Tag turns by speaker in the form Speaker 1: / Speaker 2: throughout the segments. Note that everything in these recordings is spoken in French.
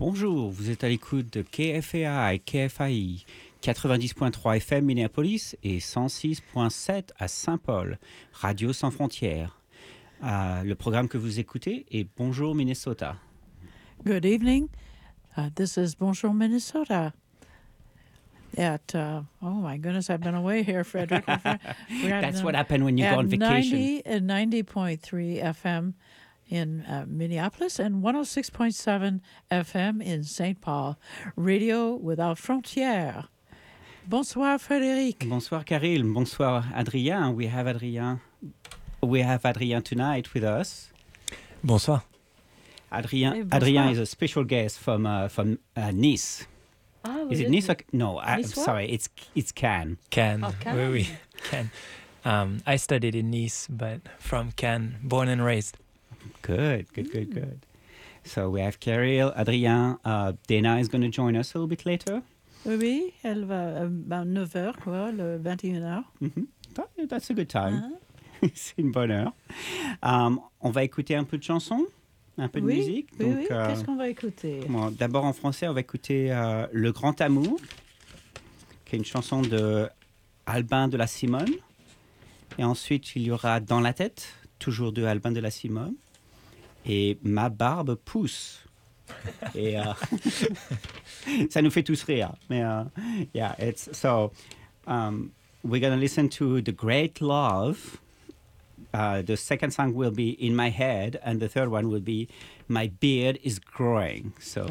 Speaker 1: Bonjour, vous êtes à l'écoute de KFAI, KFAI, 90.3 FM Minneapolis et 106.7 à Saint-Paul, Radio Sans Frontières. Le programme que vous écoutez est Bonjour Minnesota.
Speaker 2: Good evening. This is Bonjour Minnesota. At, oh my goodness, I've been away here, Frederick.
Speaker 1: That's what happened when you go on vacation.
Speaker 2: At 90.3 FM in Minneapolis and 106.7 FM in St. Paul. Radio Without Frontières. Bonsoir, Frédéric.
Speaker 1: Bonsoir, Caril. Bonsoir, Adrien. We have Adrien tonight with us.
Speaker 3: Bonsoir.
Speaker 1: Adrien is a special guest from Nice. Is it Nice? No, I'm sorry. It's Cannes.
Speaker 3: Cannes.
Speaker 2: Oh, Cannes.
Speaker 3: Oui, Cannes. I studied in Nice, but from Cannes, born and raised.
Speaker 1: Good. So we have Caril, Adrien. Dana is going to join us a little bit later.
Speaker 2: Oui, elle va à 9h, quoi, le 21h.
Speaker 1: Mm-hmm. That's a good time. C'est une bonne heure. On va écouter un peu de chansons, un peu de musique.
Speaker 2: Oui. Qu'est-ce qu'on va écouter?
Speaker 1: Bon, d'abord en français, on va écouter Le Grand Amour, qui est une chanson de Albin de la Simone. Et ensuite, il y aura Dans la tête, toujours de Albin de la Simone. Et Ma barbe pousse. Et ça nous fait tous rire. Mais yeah, it's so. We're gonna listen to The Great Love. The second song will be In My Head, and the third one will be My Beard is Growing. So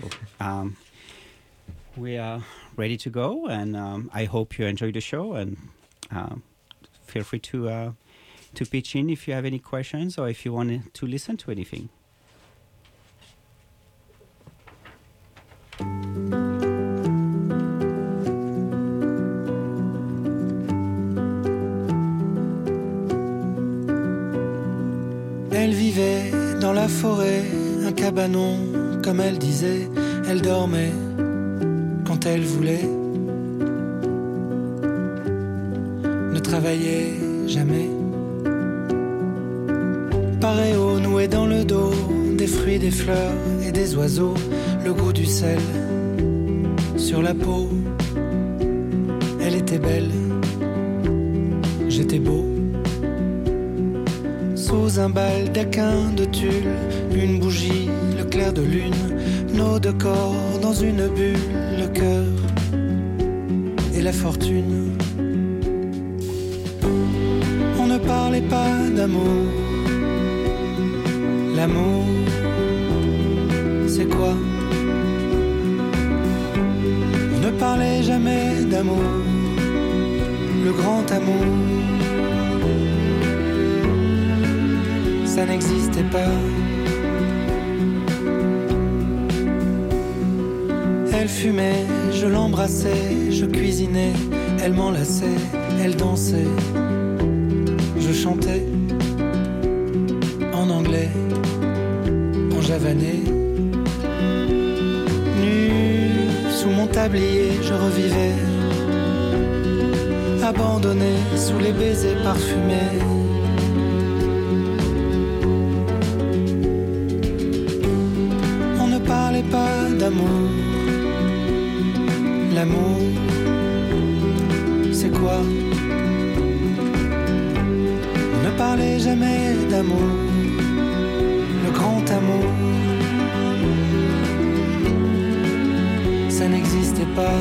Speaker 1: we are ready to go, and I hope you enjoy the show. And feel free to pitch in if you have any questions or if you want to listen to anything.
Speaker 4: Elle vivait dans la forêt, un cabanon, comme elle disait. Elle dormait quand elle voulait, ne travaillait jamais. Paréo noué dans le dos, des fruits, des fleurs et des oiseaux, le goût du sel sur la peau. Elle était belle, j'étais beau. Sous un baldaquin de tulle, une bougie, le clair de lune, nos deux corps dans une bulle, le cœur et la fortune. On ne parlait pas d'amour. L'amour, c'est quoi? On ne parlait jamais d'amour, le grand amour. Ça n'existait pas. Elle fumait, je l'embrassais, je cuisinais, elle m'enlaçait, elle dansait, je chantais en anglais, en javanais. Nu sous mon tablier, je revivais, abandonné sous les baisers parfumés. Pas d'amour. L'amour, c'est quoi? On ne parlait jamais d'amour, le grand amour. Ça n'existait pas.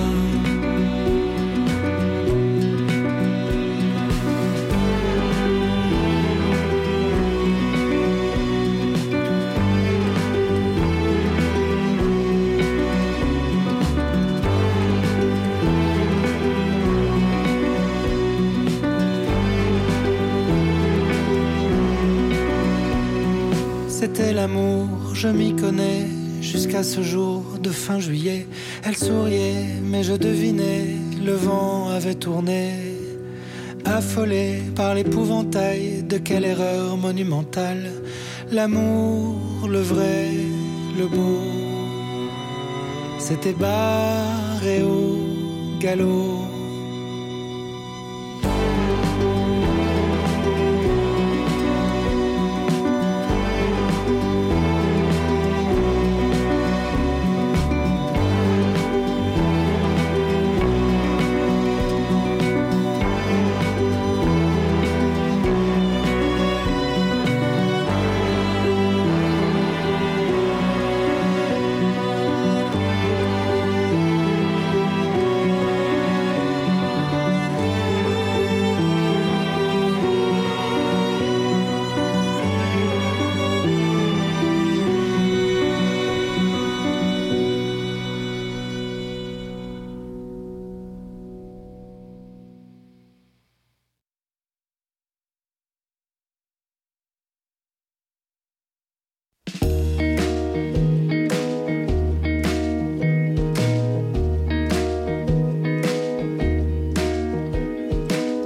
Speaker 4: C'était l'amour, je m'y connais, jusqu'à ce jour de fin juillet. Elle souriait, mais je devinais, le vent avait tourné. Affolé par l'épouvantail de quelle erreur monumentale. L'amour, le vrai, le beau, s'était barré au galop.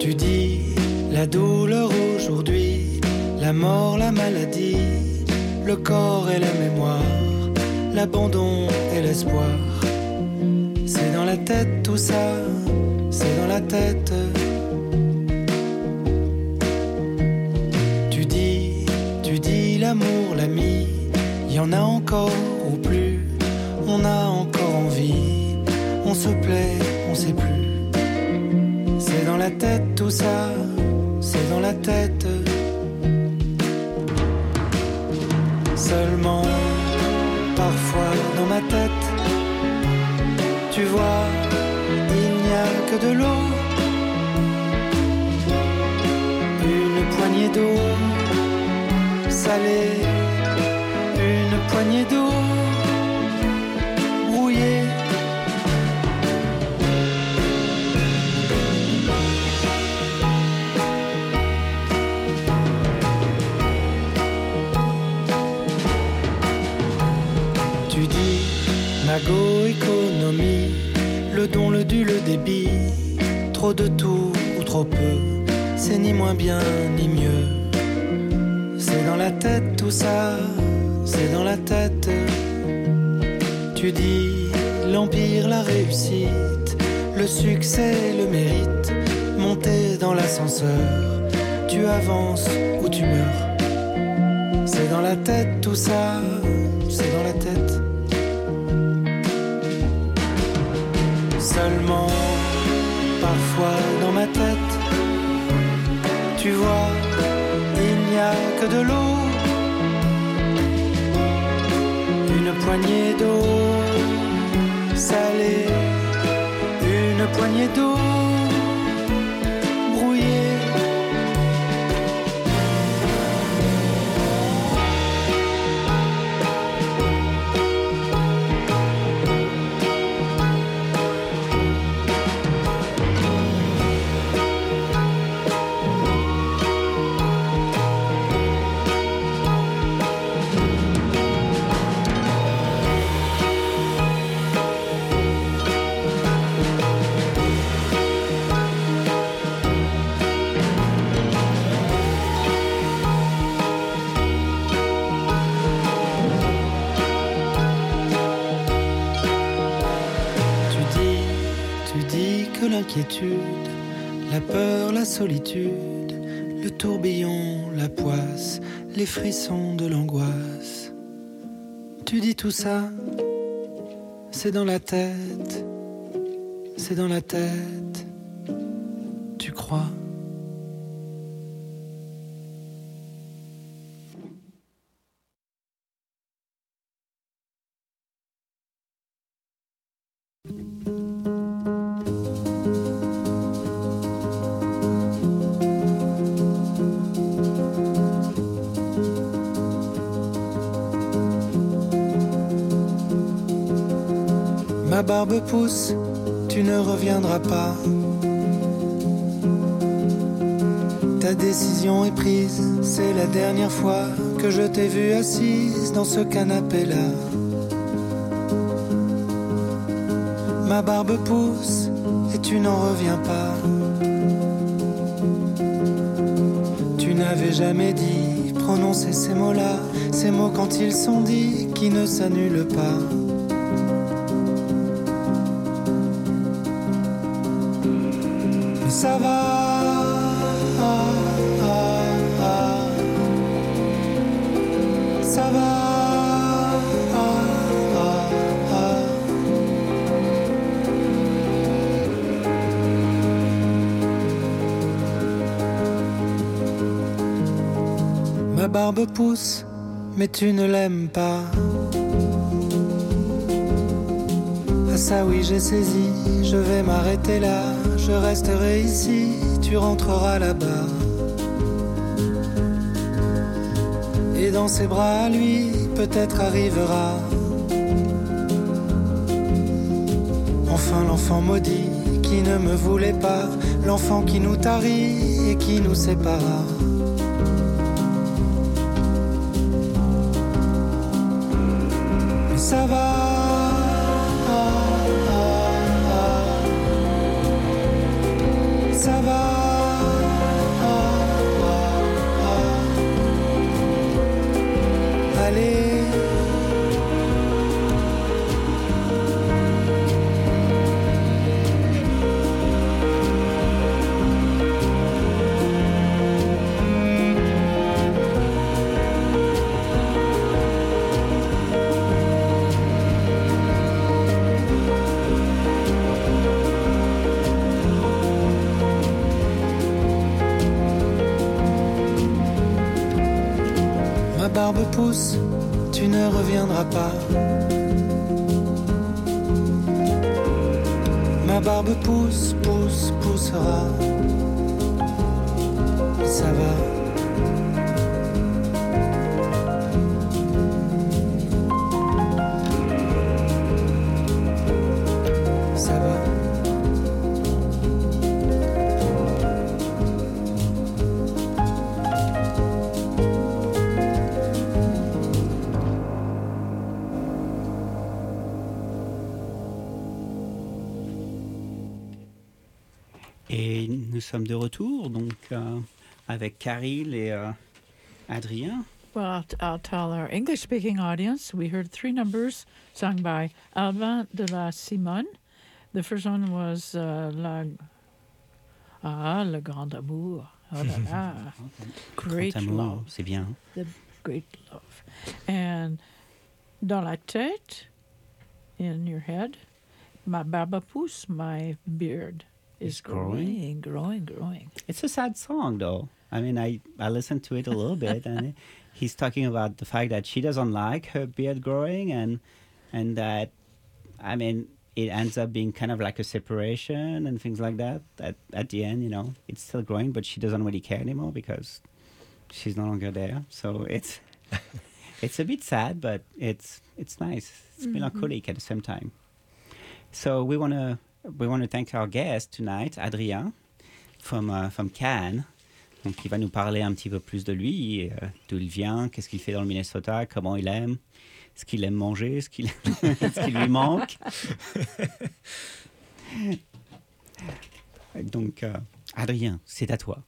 Speaker 4: Tu dis la douleur aujourd'hui, la mort, la maladie, le corps et la mémoire, l'abandon et l'espoir. C'est dans la tête tout ça, c'est dans la tête. Tu dis l'amour, l'ami, y en a encore ou plus, on a encore envie, on se plaît, on sait plus. C'est dans la tête tout ça, c'est dans la tête. Seulement, parfois dans ma tête, tu vois, il n'y a que de l'eau, une poignée d'eau salée, une poignée d'eau brouillée. Tu dis mago-économie, le don, le dû, le débit, trop de tout ou trop peu, c'est ni moins bien ni mieux. C'est dans la tête tout ça, c'est dans la tête. Tu dis l'empire, la réussite, le succès, le mérite, monter dans l'ascenseur, tu avances ou tu meurs. C'est dans la tête tout ça, c'est dans la tête. Seulement, parfois dans ma tête, tu vois, il n'y a que de l'eau, une poignée d'eau salée, une poignée d'eau brouillée. L'inquiétude, la peur, la solitude, le tourbillon, la poisse, les frissons de l'angoisse. Tu dis tout ça, c'est dans la tête, c'est dans la tête, tu crois. Ma barbe pousse, tu ne reviendras pas. Ta décision est prise, c'est la dernière fois que je t'ai vue assise dans ce canapé-là. Ma barbe pousse et tu n'en reviens pas. Tu n'avais jamais dit, prononcer ces mots-là, ces mots quand ils sont dits, qui ne s'annulent pas. Ça va, ça va, ma barbe pousse, mais tu ne l'aimes pas. Ah ça oui j'ai saisi, je vais m'arrêter là. Je resterai ici, tu rentreras là-bas. Et dans ses bras, lui, peut-être arrivera. Enfin l'enfant maudit qui ne me voulait pas, l'enfant qui nous tarit et qui nous sépara. Mais ça va. Ça va, barbe pousse, tu ne reviendras pas. Ma barbe pousse, pousse, poussera. Et ça va. Ça va.
Speaker 1: Et nous sommes de retour, donc avec Caril et Adrien.
Speaker 2: Well, I'll tell our English-speaking audience, we heard 3 numbers sung by Albin de la Simone. The first one was Le Grand Amour. Oh là là. Great
Speaker 1: Grand amour,
Speaker 2: love.
Speaker 1: c'est bien.
Speaker 2: The great love. And dans la tête, in your head, ma barbe pousse, my beard is
Speaker 1: It's growing.
Speaker 2: growing.
Speaker 1: It's a sad song, though. I mean, I listened to it a little bit, and he's talking about the fact that she doesn't like her beard growing, and that, I mean, it ends up being kind of like a separation and things like that. At the end, you know, it's still growing, but she doesn't really care anymore because she's no longer there. So it's it's a bit sad, but it's nice. It's melancholic at the same time. So we want to thank our guest tonight, Adrien, from Cannes. Donc, il va nous parler un petit peu plus de lui, d'où il vient, qu'est-ce qu'il fait dans le Minnesota, comment il aime, ce qu'il aime manger, ce qui lui manque. Donc, Adrien, c'est à toi.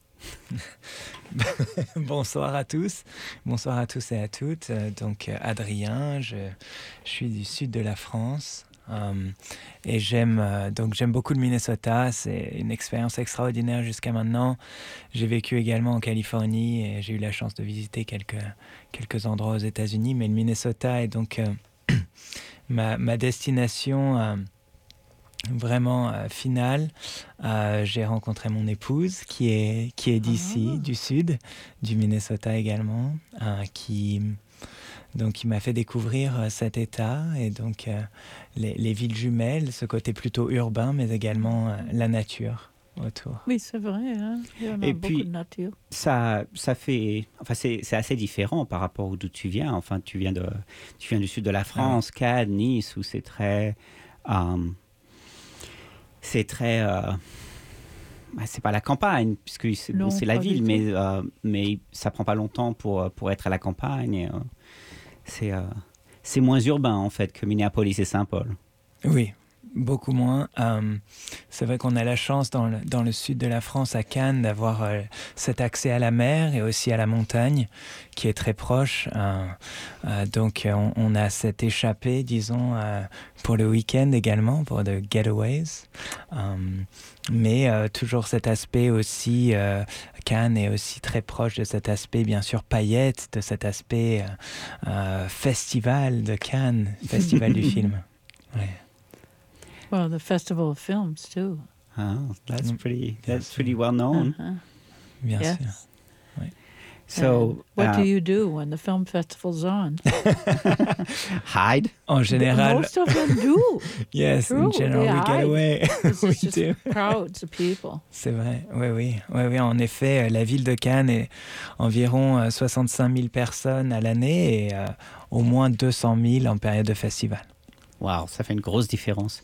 Speaker 3: Bonsoir à tous et à toutes. Donc Adrien, je suis du sud de la France. Et j'aime beaucoup le Minnesota. C'est une expérience extraordinaire jusqu'à maintenant. J'ai vécu également en Californie et j'ai eu la chance de visiter quelques endroits aux États-Unis, mais le Minnesota est donc ma destination vraiment finale. J'ai rencontré mon épouse qui est d'ici, du sud, du Minnesota également, qui m'a fait découvrir cet État et donc les villes jumelles, ce côté plutôt urbain, mais également la nature autour.
Speaker 2: Oui, c'est vrai. Hein? Il y en a
Speaker 1: Et
Speaker 2: beaucoup
Speaker 1: puis,
Speaker 2: de nature.
Speaker 1: Ça fait, enfin c'est assez différent par rapport d'où tu viens. Enfin, tu viens du sud de la France, Cannes, Nice, où c'est très, c'est pas la campagne puisque c'est la ville, mais ça prend pas longtemps pour être à la campagne. C'est moins urbain en fait que Minneapolis et Saint-Paul.
Speaker 3: Oui, beaucoup moins. C'est vrai qu'on a la chance dans le sud de la France, à Cannes, d'avoir cet accès à la mer et aussi à la montagne qui est très proche. Donc on a cette échappée, disons, pour le week-end également, pour de getaways. Mais toujours cet aspect aussi, Cannes est aussi très proche de cet aspect, bien sûr, paillettes, de cet aspect festival de Cannes, festival du film. Ouais.
Speaker 2: Well, the Festival of Films, too.
Speaker 1: Oh, that's pretty well known.
Speaker 3: Bien
Speaker 2: Yes.
Speaker 3: sûr. Oui.
Speaker 1: So,
Speaker 2: what do you do when the film festival's on?
Speaker 1: hide.
Speaker 3: En général,
Speaker 2: Most of them do.
Speaker 3: yes,
Speaker 2: True,
Speaker 3: in general,
Speaker 2: they
Speaker 3: we get
Speaker 2: hide.
Speaker 3: away.
Speaker 2: It's
Speaker 3: We
Speaker 2: just
Speaker 3: do.
Speaker 2: crowds of people.
Speaker 3: C'est vrai, oui. En effet, la ville de Cannes est environ 65 000 personnes à l'année et au moins 200 000 en période de festival.
Speaker 1: Wow, ça fait une grosse différence.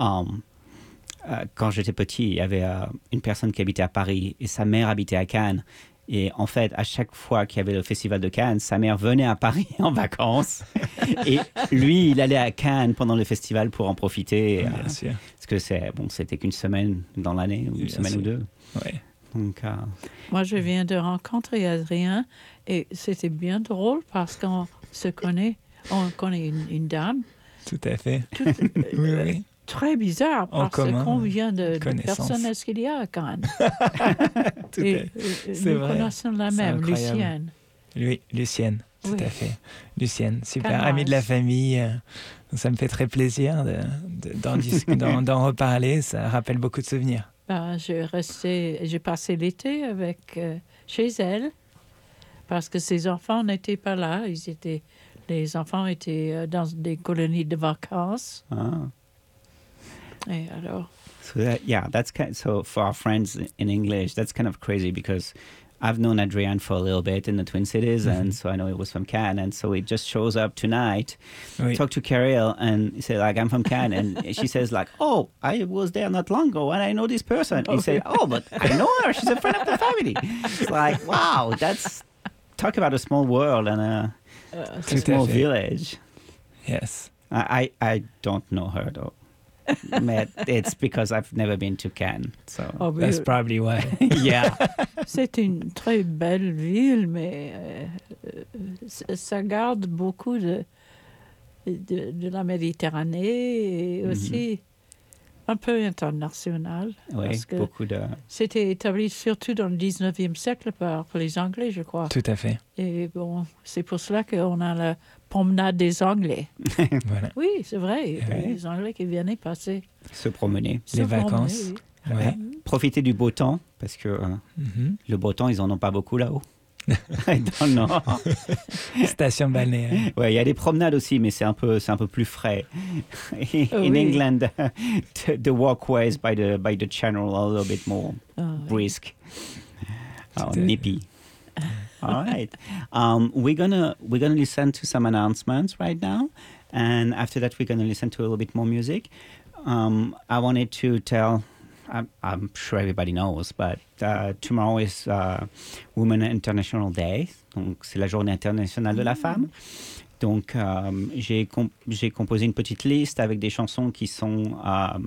Speaker 1: Quand j'étais petit, il y avait une personne qui habitait à Paris et sa mère habitait à Cannes. Et en fait, à chaque fois qu'il y avait le festival de Cannes, sa mère venait à Paris en vacances. Et lui, il allait à Cannes pendant le festival pour en profiter.
Speaker 3: Bien sûr.
Speaker 1: Parce que c'était qu'une semaine dans l'année, ou une
Speaker 3: Bien
Speaker 1: semaine
Speaker 3: sûr.
Speaker 1: ou deux.
Speaker 3: Ouais.
Speaker 1: Donc,
Speaker 2: Moi, je viens de rencontrer Adrien et c'était bien drôle parce qu'on se connaît. On connaît une dame.
Speaker 3: Tout à fait. Oui.
Speaker 2: Très bizarre
Speaker 3: En
Speaker 2: parce
Speaker 3: commun,
Speaker 2: combien de
Speaker 3: connaissance.
Speaker 2: personnes est-ce qu'il y a à Cannes?
Speaker 3: Tout à fait. C'est
Speaker 2: nous
Speaker 3: vrai.
Speaker 2: connaissons la
Speaker 3: C'est
Speaker 2: même,
Speaker 3: incroyable.
Speaker 2: Lucienne.
Speaker 3: Oui, Lucienne, tout
Speaker 2: Oui.
Speaker 3: à fait. Lucienne, super,
Speaker 2: Cannes.
Speaker 3: amie de la famille. Ça me fait très plaisir d'en reparler. Ça rappelle beaucoup de souvenirs.
Speaker 2: Ben, j'ai passé l'été chez elle parce que ses enfants n'étaient pas là. Les enfants étaient dans des colonies de vacances.
Speaker 1: Ah.
Speaker 2: Et alors,
Speaker 1: So that's so for our friends in English, that's kind of crazy because I've known Adrienne for a little bit in the Twin Cities, and so I know he was from Cannes, and so he just shows up tonight,
Speaker 3: Oui.
Speaker 1: talk to Carol, and he said like, I'm from Cannes, and she says like, oh, I was there not long ago, and I know this person. He said, oh, but I know her, she's a friend of the family. It's like, wow, that's talk about a small world and a
Speaker 3: Tout à
Speaker 1: small
Speaker 3: fait.
Speaker 1: village.
Speaker 3: Yes.
Speaker 1: I don't know her though. But it's because I've never been to Cannes. So
Speaker 2: oh, oui,
Speaker 3: That's probably why.
Speaker 1: yeah,
Speaker 2: c'est une très belle ville, mais ça garde beaucoup de la Méditerranée et aussi un peu international.
Speaker 1: oui,
Speaker 2: Parce que
Speaker 1: beaucoup de.
Speaker 2: c'était établi surtout dans le 19e siècle par les Anglais, je crois.
Speaker 3: Tout à fait.
Speaker 2: Et bon, c'est pour cela qu'on a la promenade des Anglais.
Speaker 3: Voilà.
Speaker 2: Oui, c'est vrai. Il y a
Speaker 3: Oui.
Speaker 2: des Anglais qui viennent y passer.
Speaker 1: Se promener.
Speaker 2: Se
Speaker 3: Les
Speaker 2: promener,
Speaker 3: vacances.
Speaker 2: oui.
Speaker 3: Ouais.
Speaker 1: Profiter du beau temps, parce que
Speaker 3: Mhm.
Speaker 1: le beau temps, ils en ont pas beaucoup là-haut. Dans le nord.
Speaker 3: Station balnéaire.
Speaker 1: Ouais, il y a des promenades aussi, mais c'est un peu plus frais. In
Speaker 2: oui.
Speaker 1: England, the walkways by the channel are a little bit more
Speaker 2: Ah, oui.
Speaker 1: brisk,
Speaker 3: Tout à fait.
Speaker 1: nippy. All right. We're gonna listen to some announcements right now, and after that, we're gonna listen to a little bit more music. I wanted to tell. I'm sure everybody knows, but tomorrow is Women International Day, donc c'est la journée internationale de la femme. Donc j'ai composé une petite liste avec des chansons qui sont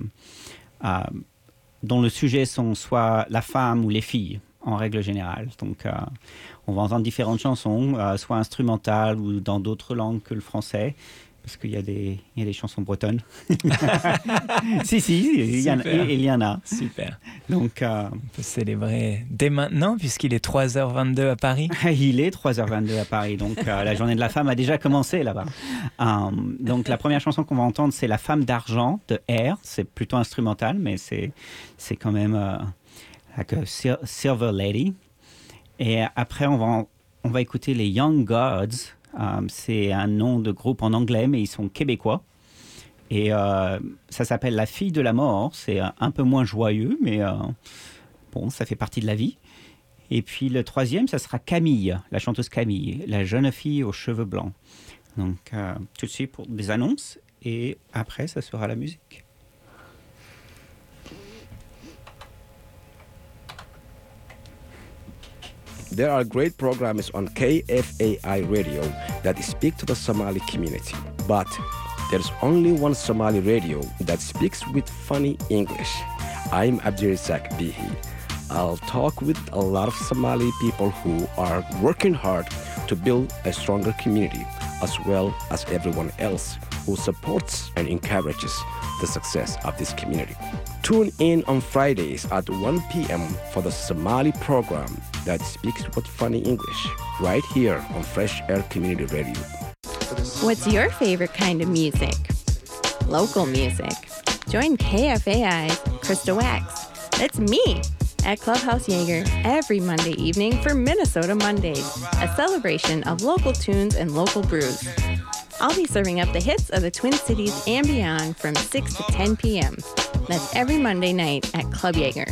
Speaker 1: dont le sujet sont soit la femme ou les filles en règle générale. Donc on va entendre différentes chansons, soit instrumentales ou dans d'autres langues que le français. Parce qu'il y a des chansons bretonnes. si, il y en a.
Speaker 3: Super.
Speaker 1: Donc,
Speaker 3: On peut célébrer dès maintenant, puisqu'il est 3h22 à Paris.
Speaker 1: il est 3h22 à Paris, donc la journée de la femme a déjà commencé là-bas. Donc la première chanson qu'on va entendre, c'est La femme d'argent de Air. C'est plutôt instrumental, mais c'est quand même like a Silver Lady. Et après, on va écouter les Young Gods. C'est un nom de groupe en anglais, mais ils sont québécois. Et ça s'appelle La fille de la mort. C'est un peu moins joyeux, mais bon, ça fait partie de la vie. Et puis le troisième, ça sera Camille, la chanteuse Camille, la jeune fille aux cheveux blancs. Donc tout de suite pour des annonces, et après, ça sera la musique.
Speaker 5: There are great programs on KFAI radio that speak to the Somali community, but there's only one Somali radio that speaks with funny English. I'm Abdirizak Bihi. I'll talk with a lot of Somali people who are working hard to build a stronger community, as well as everyone else who supports and encourages the success of this community. Tune in on Fridays at 1 p.m. for the Somali program that speaks with funny English, right here on Fresh Air Community Radio.
Speaker 6: What's your favorite kind of music? Local music. Join KFAI's Krista Wax. That's me at Clubhouse Jaeger every Monday evening for Minnesota Mondays, a celebration of local tunes and local brews. I'll be serving up the hits of the Twin Cities and beyond from 6 to 10 p.m. That's every Monday night at Club Jaeger.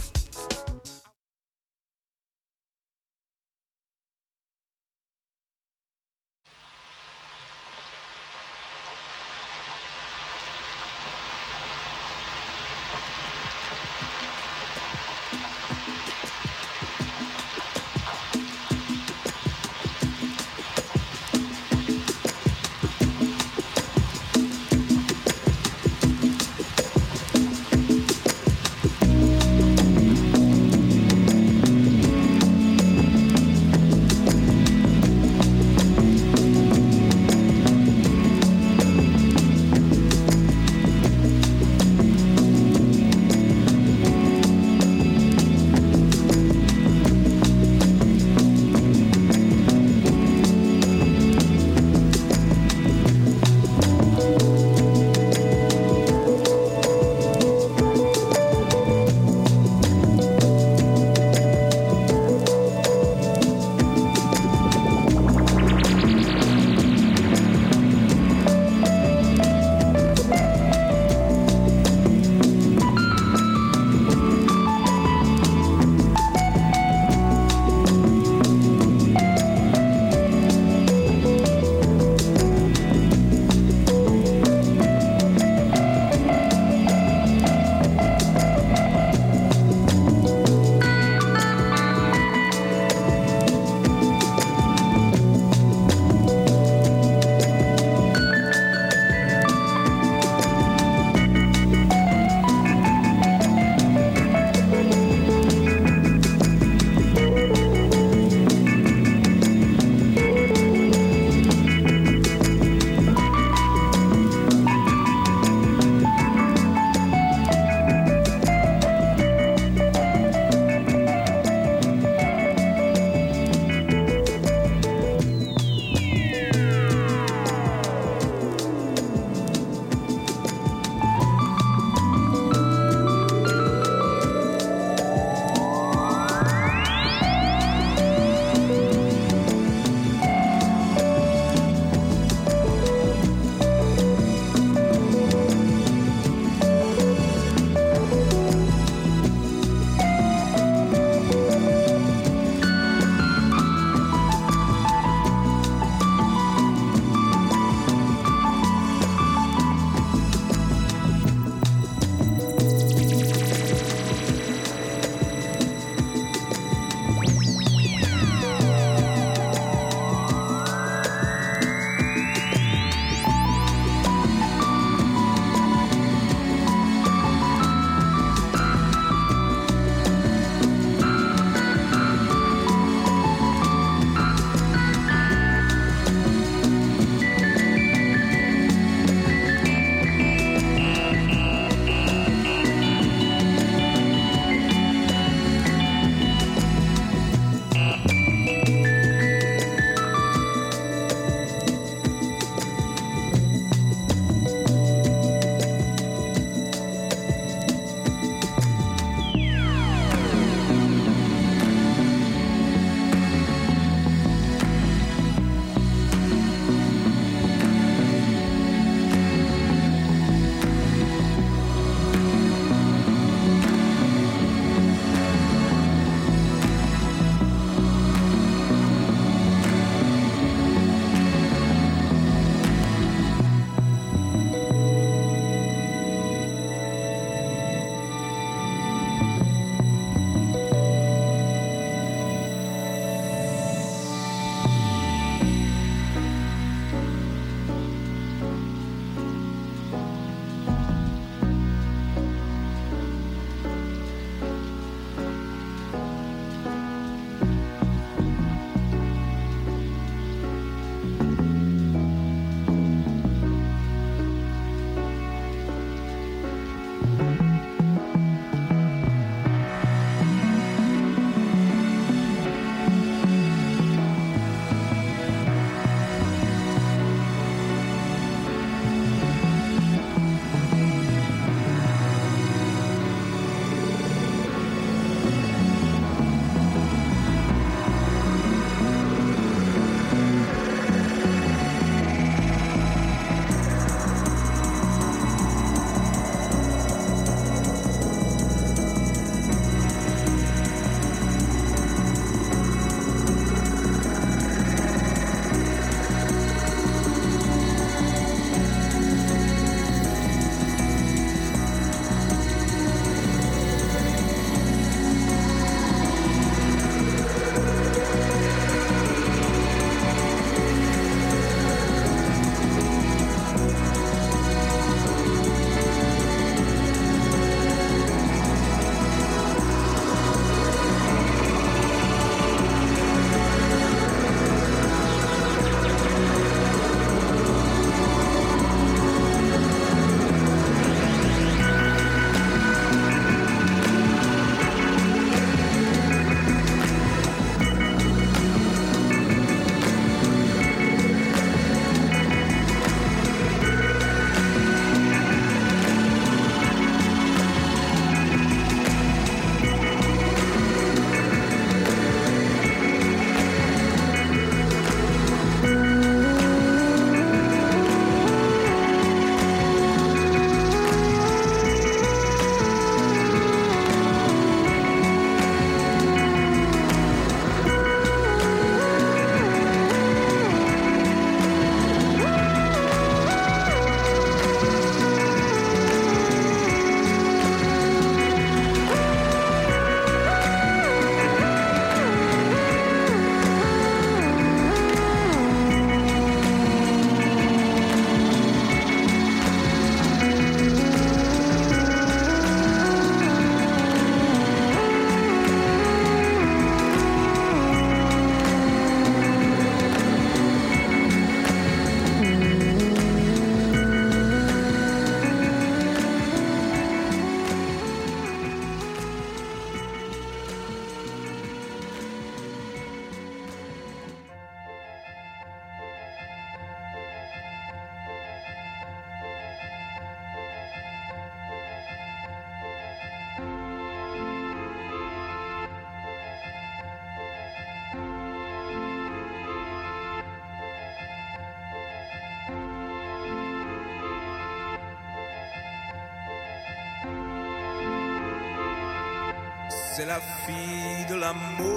Speaker 7: C'est la fille de l'amour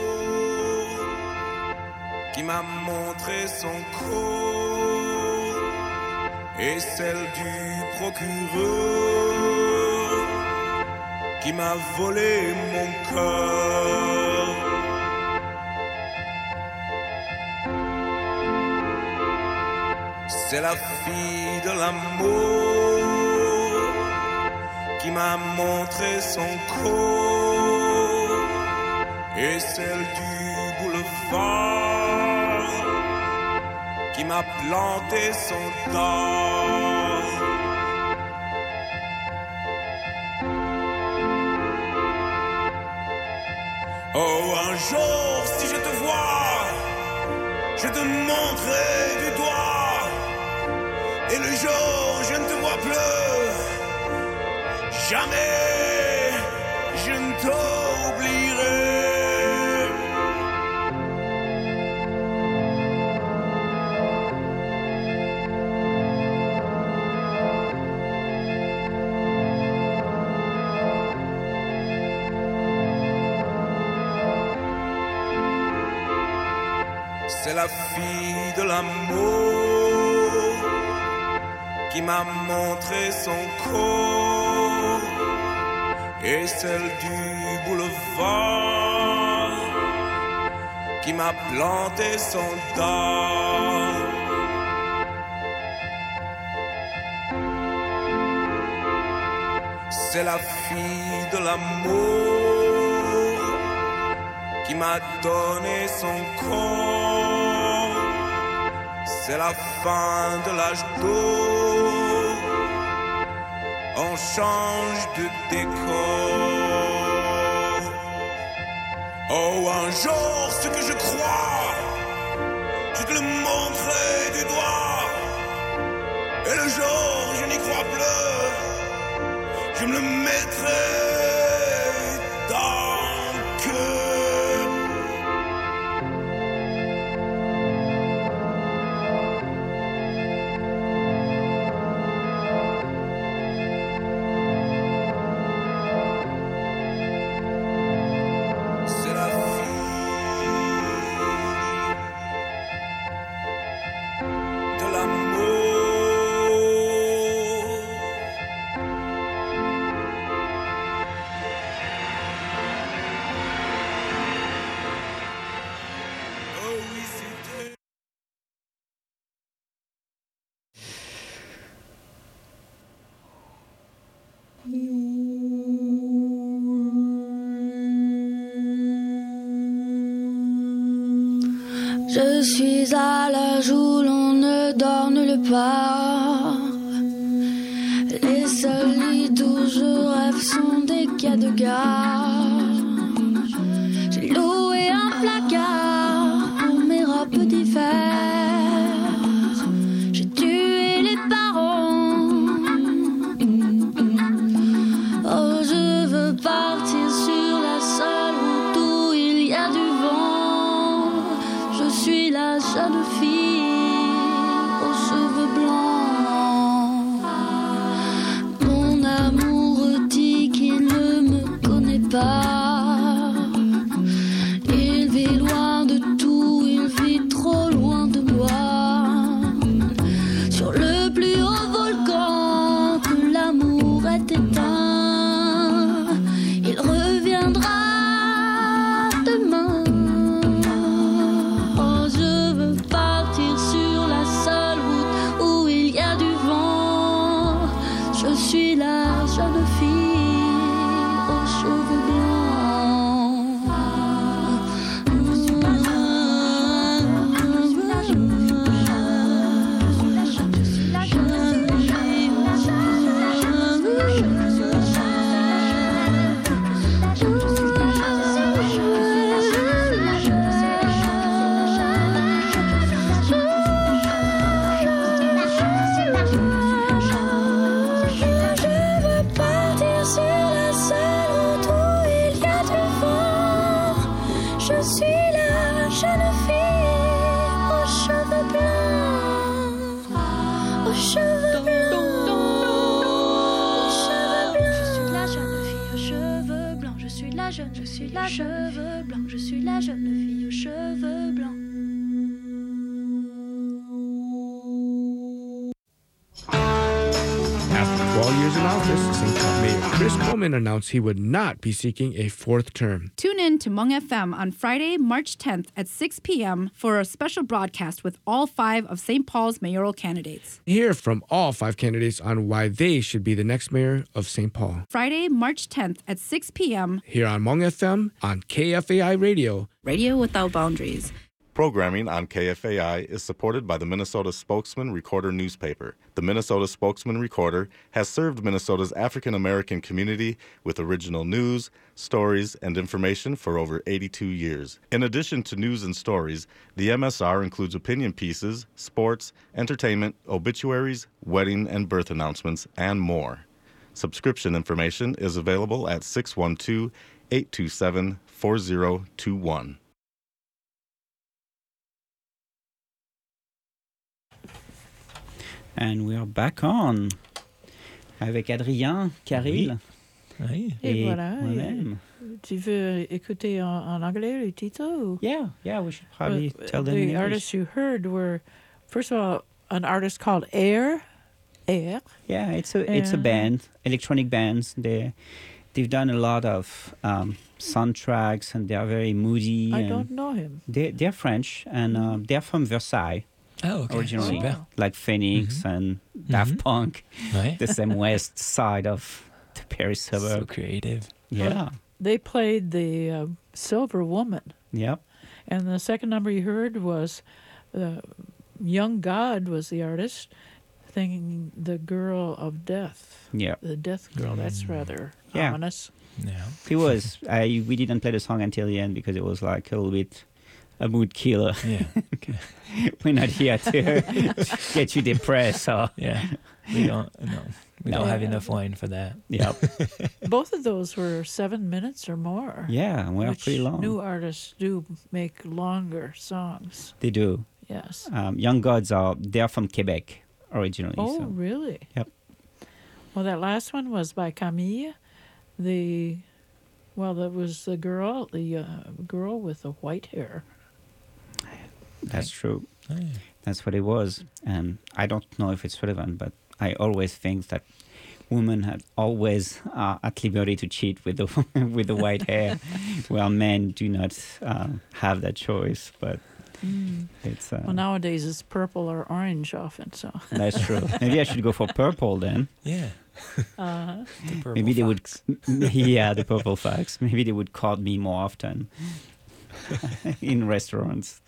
Speaker 7: qui m'a montré son corps et celle du procureur qui m'a volé mon cœur. C'est la fille de l'amour qui m'a montré son corps et celle du boulevard qui m'a planté son dard. Oh, un jour, si je te vois, je te montrerai du doigt. Et le jour où je ne te vois plus, jamais je ne t'oublierai. C'est la fille de l'amour qui m'a montré son corps et celle du boulevard qui m'a planté son dard. C'est la fille de l'amour qui m'a donné son corps. C'est la fin de l'âge d'or. On change de décor. Oh, un jour, ce que je crois, je te le montrerai du doigt. Et le jour où je n'y crois plus, je me le mettrai dans le cœur.
Speaker 8: Je suis à l'âge où l'on ne dort nulle part. Les seuls lits d'où je rêve sont des quais de gare. J'ai loué un placard pour mes robes d'hiver. J'ai tué les parents. Oh, je veux partir sur la seule route où il y a du vent. Je suis la jeune fille aux cheveux blancs. Mon amoureux dit qu'il ne me connaît pas. Il vit loin de tout, il vit trop loin de moi. Sur le plus haut volcan que l'amour est éteint, il reviendra demain. Je suis la jeune fille aux cheveux blancs. Je suis la jeune cheveux blancs. Je suis la jeune fille aux cheveux blancs.
Speaker 9: After 12 years in office, St. Paul Mayor Chris Coleman announced he would not be seeking a fourth term.
Speaker 10: Tune in to Hmong FM on Friday, March 10th at 6 p.m. for a special broadcast with all 5 of St. Paul's mayoral candidates.
Speaker 9: Hear from all 5 candidates on why they should be the next mayor of St. Paul.
Speaker 10: Friday, March 10th at 6 p.m.
Speaker 9: Here on Hmong FM on KFAI Radio.
Speaker 10: Radio Without Boundaries.
Speaker 11: Programming on KFAI is supported by the Minnesota Spokesman Recorder newspaper. The Minnesota Spokesman Recorder has served Minnesota's African American community with original news, stories, and information for over 82 years. In addition to news and stories, the MSR includes opinion pieces, sports, entertainment, obituaries, wedding and birth announcements, and more. Subscription information is available at 612-827-4021.
Speaker 1: And we are back on avec Adrien, Caril
Speaker 3: Oui.
Speaker 2: Et voilà.
Speaker 1: moi-même.
Speaker 2: Tu veux écouter en anglais le titre? Ou?
Speaker 1: Yeah, we should probably tell them in
Speaker 2: The
Speaker 1: English.
Speaker 2: artists you heard were, first of all, an artist called Air.
Speaker 1: Yeah, it's a
Speaker 2: And-
Speaker 1: band, electronic bands. They've done a lot of soundtracks, and they are very moody.
Speaker 2: I
Speaker 1: and
Speaker 2: don't know him.
Speaker 1: They're French, and they're from Versailles
Speaker 3: Ah, ok.
Speaker 1: originally,
Speaker 3: Super.
Speaker 1: like Phoenix and Daft Punk,
Speaker 3: Ouais.
Speaker 1: the same west side of the Paris
Speaker 3: So
Speaker 1: suburb.
Speaker 3: creative.
Speaker 1: Yeah,
Speaker 2: They played the Silver Woman.
Speaker 1: yep.
Speaker 2: And the second number you heard was Young God was the artist, singing The Girl of Death.
Speaker 1: Yeah.
Speaker 2: The Death Girl. That's rather
Speaker 1: Yeah.
Speaker 2: ominous.
Speaker 3: Yeah.
Speaker 1: It was. We didn't play the song until the end because it was like a little bit a mood killer.
Speaker 3: Yeah. Okay.
Speaker 1: We're not here to get you depressed. So
Speaker 3: Yeah. We don't have
Speaker 2: Yeah.
Speaker 3: enough wine for that.
Speaker 1: yeah,
Speaker 2: Both of those were 7 minutes or more.
Speaker 1: yeah, we're
Speaker 2: which
Speaker 1: pretty long.
Speaker 2: New artists do make longer songs.
Speaker 1: They do.
Speaker 2: Yes.
Speaker 1: Young Gods they're from Quebec originally.
Speaker 2: Oh,
Speaker 1: so.
Speaker 2: really?
Speaker 1: Yep.
Speaker 2: Well, that last one was by Camille. That was the girl with the white hair.
Speaker 1: That's true.
Speaker 3: Oh, yeah.
Speaker 1: That's what it was. And I don't know if it's relevant, but I always think that women are always at liberty to cheat with the with the white hair, while men do not have that choice. But it's
Speaker 2: Well, nowadays it's purple or orange often. So
Speaker 1: that's true. Maybe I should go for purple then.
Speaker 3: Yeah.
Speaker 2: uh,
Speaker 3: The purple
Speaker 1: Maybe they would,
Speaker 3: fox.
Speaker 1: yeah, the purple fox. Maybe they would call me more often in restaurants.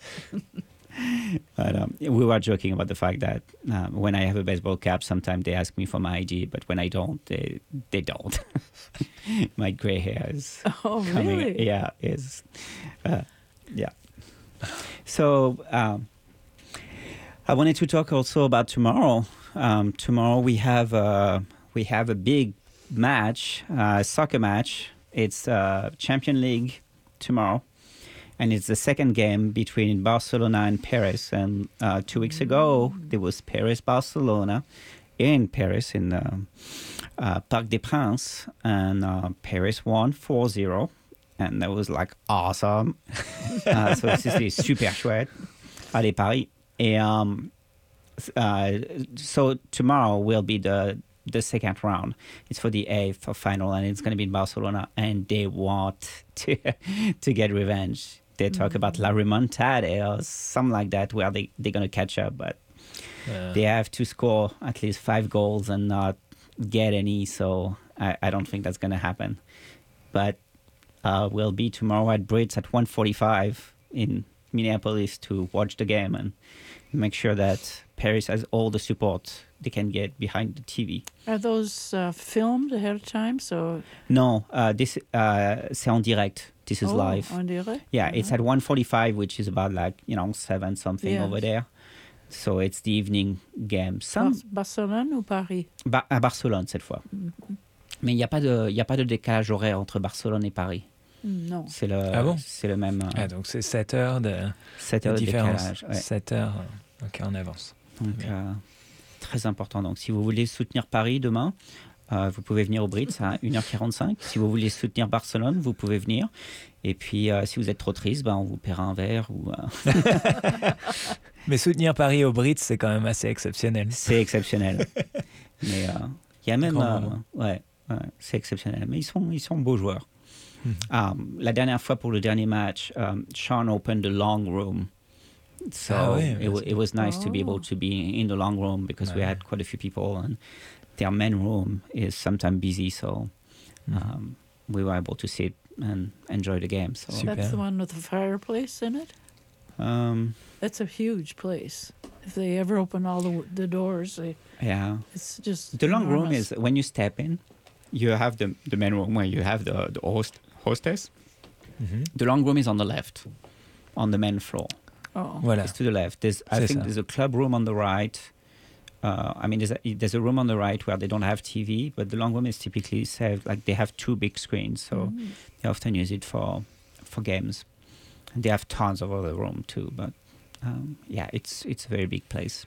Speaker 1: But we were joking about the fact that when I have a baseball cap, sometimes they ask me for my ID, but when I don't, they don't. My gray hair is
Speaker 2: oh,
Speaker 1: coming.
Speaker 2: really?
Speaker 1: Yeah, yeah. So I wanted to talk also about tomorrow. Tomorrow we have a big match, soccer match. It's Champions League tomorrow, and it's the second game between Barcelona and Paris. And 2 weeks ago there was Paris-Barcelona in Paris in the Parc des Princes, and Paris won 4-0. And that was like awesome. So c'était super chouette. Allez Paris. Et so tomorrow will be the second round. It's for the eighth final, and it's going to be in Barcelona. And they want to get revenge. They talk about La Remontada or something like that, where they're going to catch up, but they have to score at least 5 goals and not get any. So I don't think that's going to happen. But we'll be tomorrow at Brits at 1:45 in Minneapolis to watch the game and make sure that Paris has all the support they can get behind the TV.
Speaker 2: Are those filmed ahead of time? So
Speaker 1: No, this c'est en direct. This is live.
Speaker 2: On direct?
Speaker 1: Yeah, it's at 1:45, which is about 7 something
Speaker 2: Yes.
Speaker 1: over there. So it's the evening game. Some
Speaker 2: Barcelone ou Paris?
Speaker 1: à Barcelone cette fois. Mais il n'y a pas de décalage horaire entre Barcelone et Paris.
Speaker 2: Non.
Speaker 1: C'est le
Speaker 3: Ah bon?
Speaker 1: c'est le même
Speaker 3: Ah, donc c'est 7 heures de
Speaker 1: 7 heures de
Speaker 3: différence.
Speaker 1: décalage. Ouais.
Speaker 3: 7 heures en avance.
Speaker 1: Donc, très important. Donc, si vous voulez soutenir Paris demain, vous pouvez venir au Brits à 1h45. Si vous voulez soutenir Barcelone, vous pouvez venir. Et puis, si vous êtes trop triste, on vous paiera un verre.
Speaker 3: Mais soutenir Paris au Brits, c'est quand même assez exceptionnel.
Speaker 1: C'est exceptionnel. Mais il y a même... ouais, c'est exceptionnel. Mais ils sont beaux joueurs. La dernière fois, pour le dernier match, Sean opened the long room. So it was nice to be able to be in the long room because we had quite a few people. And their main room is sometimes busy, so we were able to sit and enjoy the game. So.
Speaker 2: That's the one with the fireplace in it? That's a huge place. If they ever open all the doors, it's just
Speaker 1: the long room
Speaker 2: enormous.
Speaker 1: is when you step in, you have the main room where you have the hostess. The long room is on the left, on the main floor.
Speaker 2: Oh,
Speaker 3: voilà.
Speaker 1: It's to the left. There's a club room on the right. There's a room on the right where they don't have TV, but the long room is typically saved, like they have 2 big screens, so they often use it for games. And they have tons of other room too, but it's a very big place.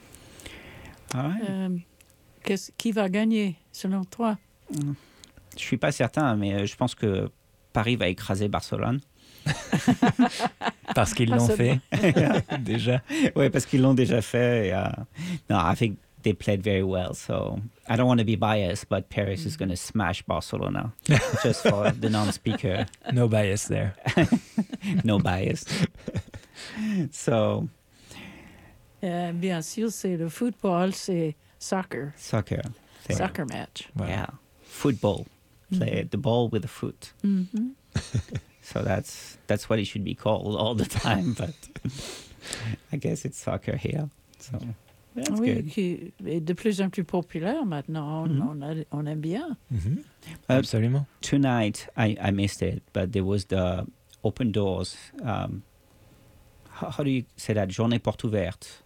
Speaker 1: All right.
Speaker 2: Qui va gagner, selon toi?
Speaker 1: Je suis pas certain, mais je pense que Paris va écraser Barcelone.
Speaker 3: Parce qu'ils l'ont fait déjà.
Speaker 1: Oui, parce qu'ils l'ont déjà fait. No, I think they played very well. So I don't want to be biased, but Paris is going to smash Barcelona. Just for the non-speaker.
Speaker 3: No bias there.
Speaker 1: No bias. So.
Speaker 2: Bien sûr, c'est le football, c'est soccer.
Speaker 1: Soccer.
Speaker 2: Soccer match.
Speaker 1: Wow. Yeah. Football. Play the ball with the foot. So that's what it should be called all the time, but I guess it's soccer here. So that's good.
Speaker 2: Qui est de plus en plus populaire maintenant. On aime bien.
Speaker 3: Absolument.
Speaker 1: Tonight, I missed it, but there was the open doors. How do you say that? Journée porte ouverte.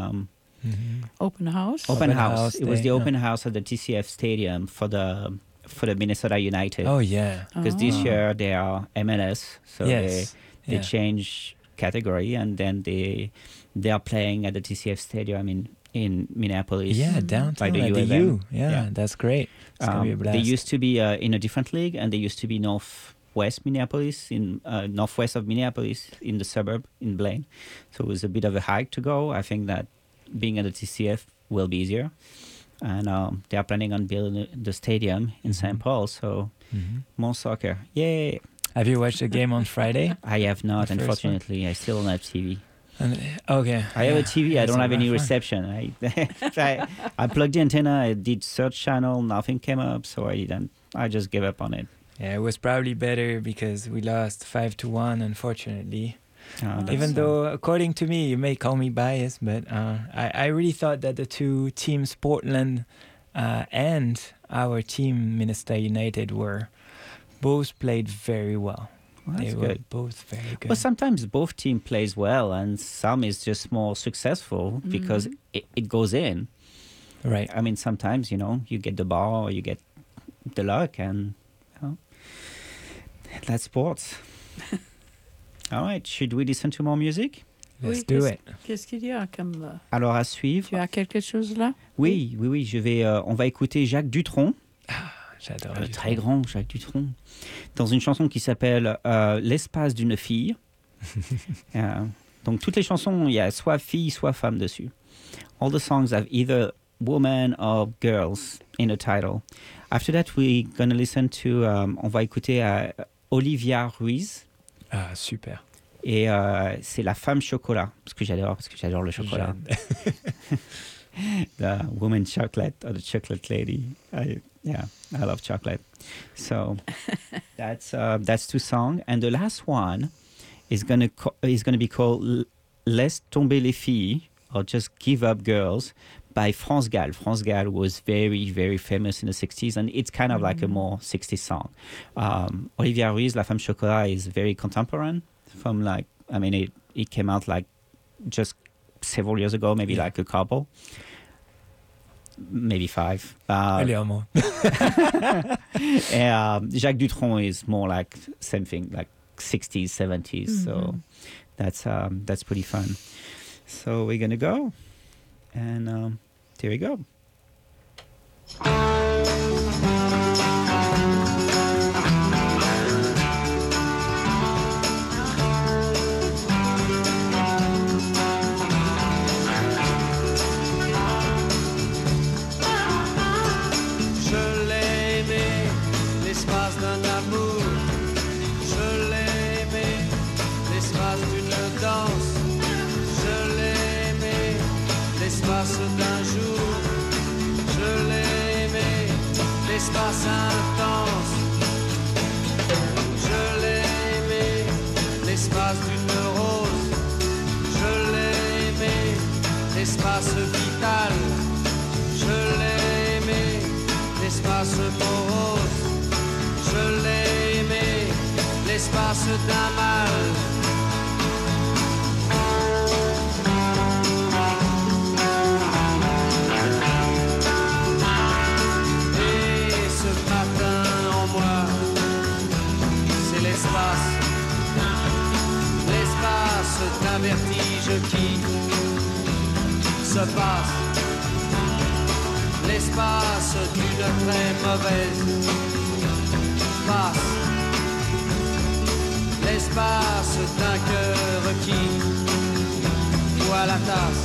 Speaker 2: Open house.
Speaker 1: Open house. It was
Speaker 3: day,
Speaker 1: the open house at the TCF Stadium for the Minnesota United.
Speaker 3: Oh yeah.
Speaker 1: Because this year they are MLS, so they change category, and then they are playing at the TCF Stadium in Minneapolis.
Speaker 3: Yeah, downtown
Speaker 1: by the
Speaker 3: at
Speaker 1: U
Speaker 3: the
Speaker 1: of M.
Speaker 3: U. Yeah, that's great. It's gonna be a blast.
Speaker 1: They used to be in a different league, and they used to be northwest Minneapolis, northwest of Minneapolis, in the suburb in Blaine. So it was a bit of a hike to go. I think that being at the TCF will be easier. And they are planning on building the stadium in St. Paul, so more soccer. Yay!
Speaker 3: Have you watched the game on Friday?
Speaker 1: I have not, unfortunately. I still don't have TV.
Speaker 3: Okay.
Speaker 1: I have a TV. I don't have any reception. I plugged the antenna. I did search channel. Nothing came up, so I didn't. I just gave up on it.
Speaker 3: Yeah, it was probably better because we lost 5-1, unfortunately. Even though, according to me, you may call me biased, but I really thought that the 2 teams, Portland and our team, Minnesota United, both played very well. They were both very good.
Speaker 1: Well, sometimes both teams plays well, and some is just more successful because it goes in.
Speaker 3: Right.
Speaker 1: I mean, sometimes, you get the ball or you get the luck, and that's sports. All right, should we listen to more music?
Speaker 3: Let's do it.
Speaker 2: Qu'est-ce qu'il y a comme...
Speaker 1: Alors, à suivre.
Speaker 2: Tu as quelque chose là?
Speaker 1: Oui, on va écouter Jacques Dutronc.
Speaker 3: J'adore.
Speaker 1: Le très grand Jacques Dutronc. Dans une chanson qui s'appelle L'espace d'une fille. Donc, toutes les chansons, il y a soit fille, soit femme dessus. All the songs have either woman or girls in the title. After that, we're going to listen to... on va écouter Olivia Ruiz.
Speaker 3: Ah, super.
Speaker 1: Et c'est la femme chocolat, parce que j'adore le chocolat. The woman chocolate, or the chocolate lady. I love chocolate. So that's 2 songs. And the last one is gonna be called Laisse tomber les filles, or Just Give Up Girls, by France Gall. France Gall was very, very famous in the 60s, and it's kind of like a more 60s song. Olivia Ruiz, La Femme Chocolat, is very contemporary from it came out like just several years ago, maybe like a couple, maybe 5.
Speaker 3: And
Speaker 1: Jacques Dutronc is more like same thing, like 60s, 70s. So that's pretty fun. So we're gonna go. And here we go.
Speaker 12: l'espace d'une danse. Je l'ai aimé, l'espace d'un jour. Je l'ai aimé, l'espace intense. Je l'ai aimé, l'espace d'une rose. Je l'ai aimé, l'espace vital. Je l'ai aimé, l'espace morose. Je l'ai aimé, l'espace d'un mal. Et ce matin en moi, c'est l'espace d'un vertige qui se passe, l'espace d'une très mauvaise passe, l'espace d'un cœur qui boit la tasse.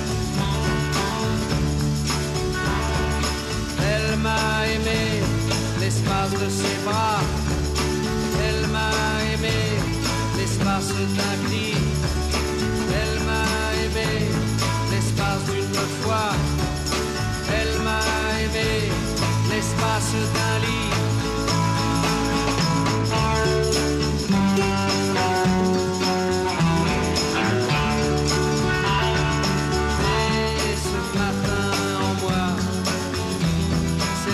Speaker 12: Elle m'a aimé, l'espace de ses bras. Elle m'a aimé, l'espace d'un cri. Elle m'a aimé, l'espace d'une fois. Elle m'a aimé, l'espace d'un lit. Et ce matin en moi, c'est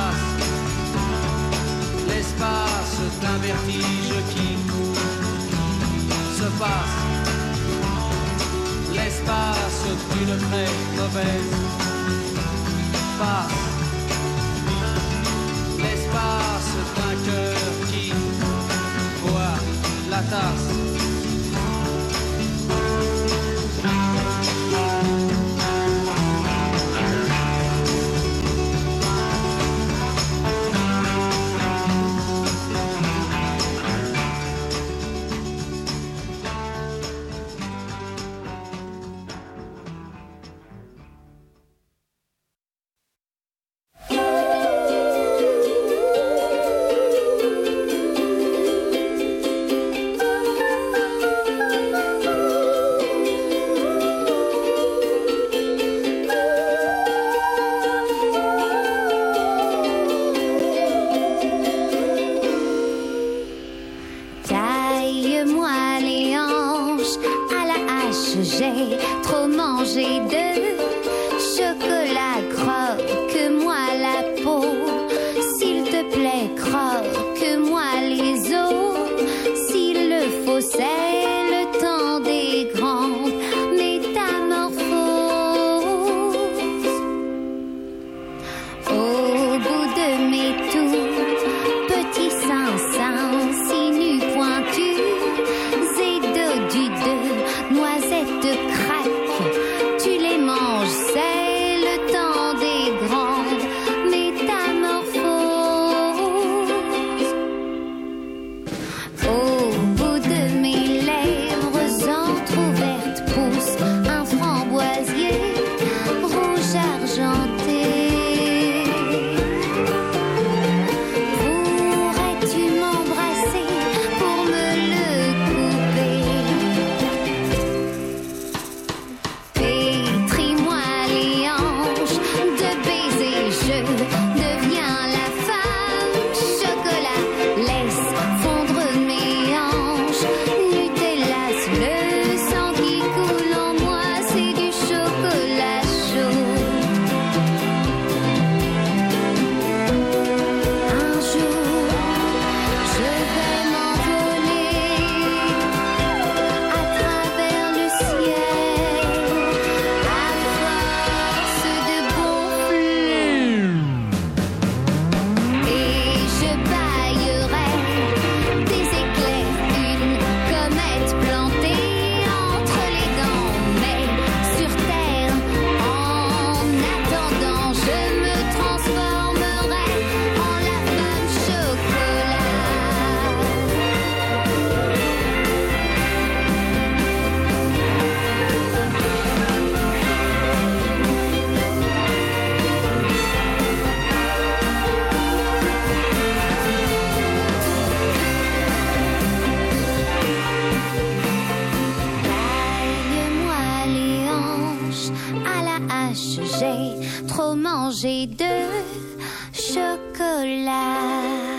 Speaker 12: l'espace d'un vertige qui se passe, l'espace d'une très mauvaise passe, l'espace d'un cœur qui boit la tasse.
Speaker 13: J'ai trop mangé de chocolat, croque-moi la peau. S'il te plaît, croque-moi les os. S'il le faut, c'est le temps des grandes métamorphoses. Au bout de mes tout petits seins, si nus pointus et dodus de noisettes craques, tu les manges, c'est le temps vache, j'ai trop mangé de chocolat.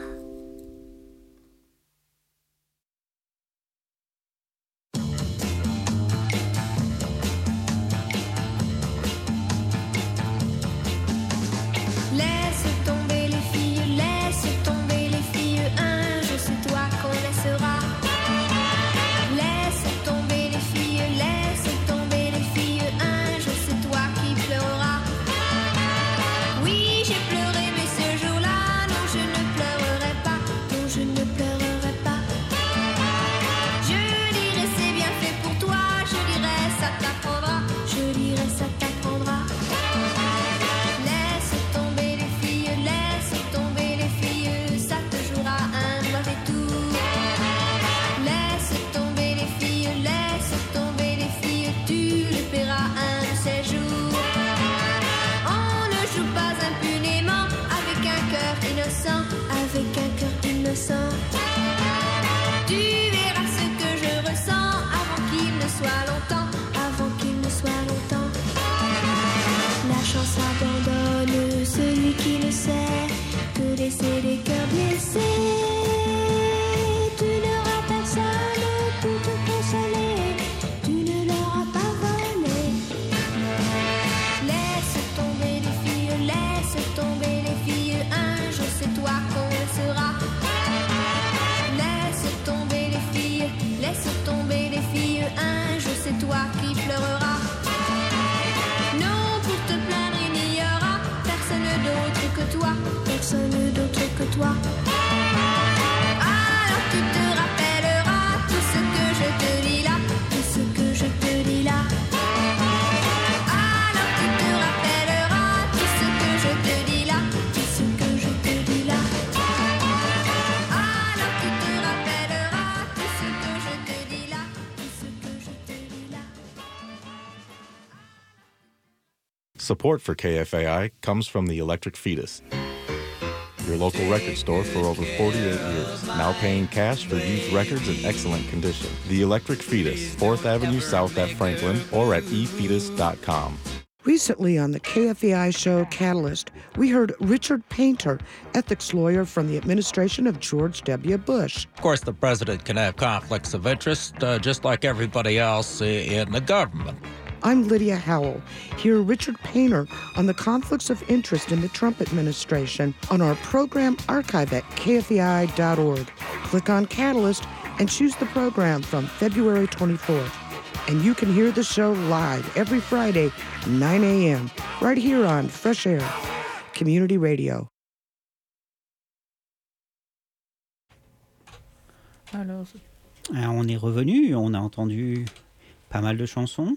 Speaker 11: Support for KFAI comes from the Electric Fetus, your local record store for over 48 years, now paying cash for used records in excellent condition. The Electric Fetus, 4th Avenue South at Franklin, or at efetus.com.
Speaker 14: Recently on the KFAI show Catalyst, we heard Richard Painter, ethics lawyer from the administration of George W. Bush.
Speaker 15: Of course, the president can have conflicts of interest, just like everybody else in the government.
Speaker 14: I'm Lydia Howell. Hear Richard Painter on the conflicts of interest in the Trump administration on our program archive at kfai.org. Click on Catalyst and choose the program from February 24th. And you can hear the show live every Friday, 9 a.m., right here on Fresh Air, Community Radio.
Speaker 1: Alors, on est revenu, on a entendu pas mal de chansons.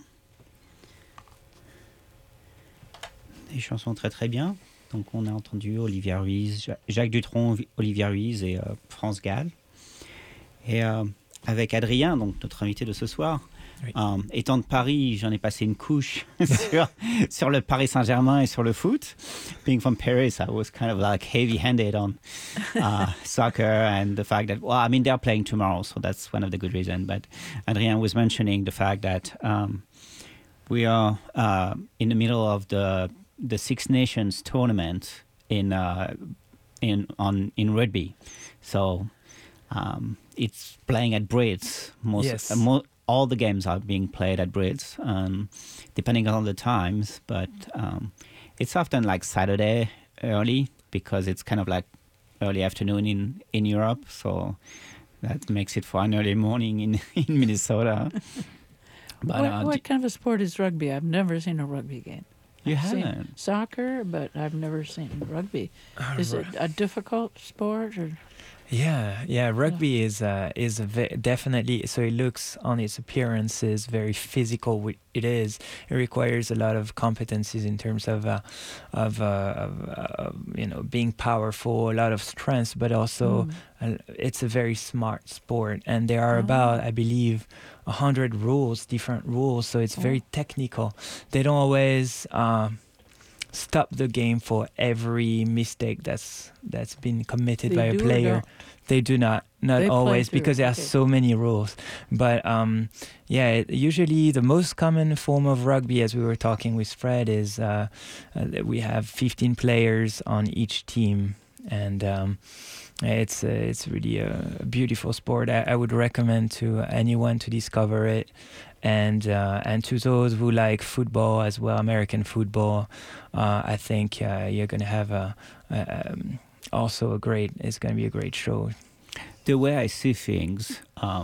Speaker 1: Des chansons très très bien. Donc on a entendu Olivia Ruiz, Jacques Dutronc, Olivia Ruiz et France Gall. Et avec Adrien, donc notre invité de ce soir, oui. Étant de Paris, j'en ai passé une couche sur le Paris Saint-Germain et sur le foot. Being from Paris, I was kind of like heavy-handed on soccer and the fact that, well, I mean, they're playing tomorrow, so that's one of the good reasons. But Adrien was mentioning the fact that we are in the middle of the Six Nations tournament in rugby, so it's playing at Brits. All the games are being played at Brits, depending on the times. But it's often like Saturday early because it's kind of like early afternoon in Europe. So that makes it for an early morning in Minnesota.
Speaker 2: But what kind of a sport is rugby? I've never seen a rugby game.
Speaker 1: You
Speaker 2: I've
Speaker 1: haven't?
Speaker 2: seen soccer, but I've never seen rugby. Is it a difficult sport? Or?
Speaker 3: Yeah. Rugby is definitely, so it looks on its appearances very physical. It is. It requires a lot of competencies in terms of being powerful, a lot of strength, but also it's a very smart sport. And there are about, I believe, 100 different rules. So it's very technical. They don't always stop the game for every mistake that's been committed by a player. They do not
Speaker 2: They play
Speaker 3: always,
Speaker 2: too,
Speaker 3: because there are
Speaker 2: okay.
Speaker 3: so many rules. But usually the most common form of rugby, as we were talking with Fred, is that we have 15 players on each team, and it's really a beautiful sport. I would recommend to anyone to discover it, and to those who like football as well, American football. I think you're going to have also it's going to be a great show.
Speaker 1: The way I see things,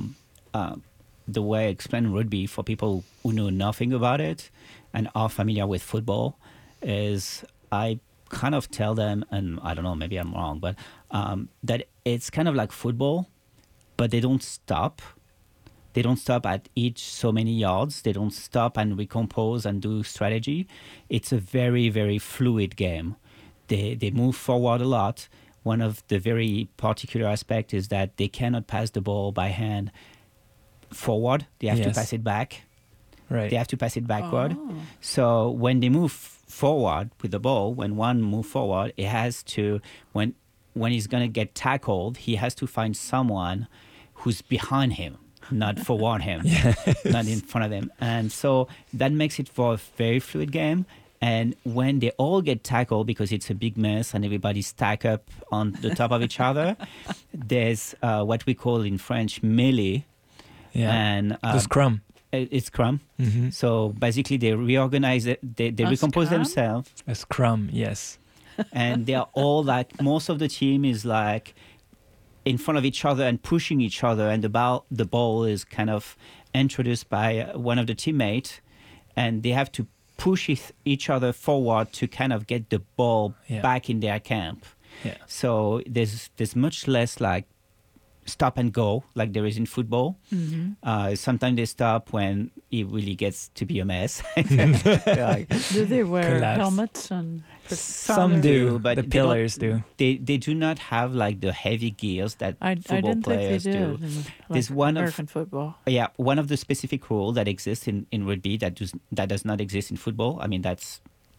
Speaker 1: the way I explain rugby for people who know nothing about it and are familiar with football is I kind of tell them, and I don't know, maybe I'm wrong, but that it's kind of like football, but they don't stop. They don't stop at each so many yards. They don't stop and recompose and do strategy. It's a very, very fluid game. They move forward a lot. One of the very particular aspects is that they cannot pass the ball by hand forward. They have to
Speaker 3: Yes.
Speaker 1: pass it back.
Speaker 3: Right.
Speaker 1: They have to pass it backward. So when they move forward with the ball, when one move forward, it has to, when he's going to get tackled, he has to find someone who's behind him, not forward him, not in front of him. And so that makes it for a very fluid game. And when they all get tackled, because it's a big mess and everybody stack up on the top of each other, there's what we call in French melee.
Speaker 3: Yeah.
Speaker 1: And
Speaker 3: The scrum.
Speaker 1: It's scrum.
Speaker 3: Mm-hmm.
Speaker 1: So basically, they reorganize it. They recompose
Speaker 2: scrum?
Speaker 1: themselves.
Speaker 3: A scrum, yes.
Speaker 1: And they are all like, most of the team is like in front of each other and pushing each other. And the ball is kind of introduced by one of the teammates. And they have to push each other forward to kind of get the ball back in their camp.
Speaker 3: Yeah.
Speaker 1: So there's much less like stop and go like there is in football.
Speaker 2: Mhm.
Speaker 1: Sometimes they stop when it really gets to be a mess. Like,
Speaker 2: Do they wear
Speaker 3: Collapse.
Speaker 2: helmets and
Speaker 3: Some do,
Speaker 1: but
Speaker 3: the
Speaker 1: they
Speaker 3: pillars
Speaker 1: don't-
Speaker 3: do.
Speaker 1: They do not have like the heavy gears that
Speaker 2: I
Speaker 1: football
Speaker 2: didn't think they
Speaker 1: players
Speaker 2: did
Speaker 1: do.
Speaker 2: in
Speaker 1: There's
Speaker 2: like
Speaker 1: one
Speaker 2: American football.
Speaker 1: one of the specific rules that exists in rugby that does not exist in football. I mean, that's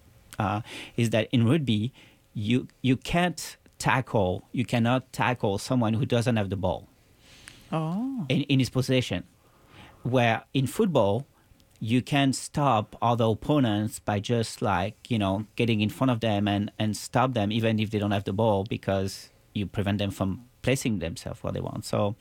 Speaker 1: is that in rugby you can't tackle. You cannot tackle someone who doesn't have the ball
Speaker 2: Oh.
Speaker 1: in his possession. Where in football, you can stop other opponents by just like, getting in front of them and stop them even if they don't have the ball, because you prevent them from placing themselves where they want. So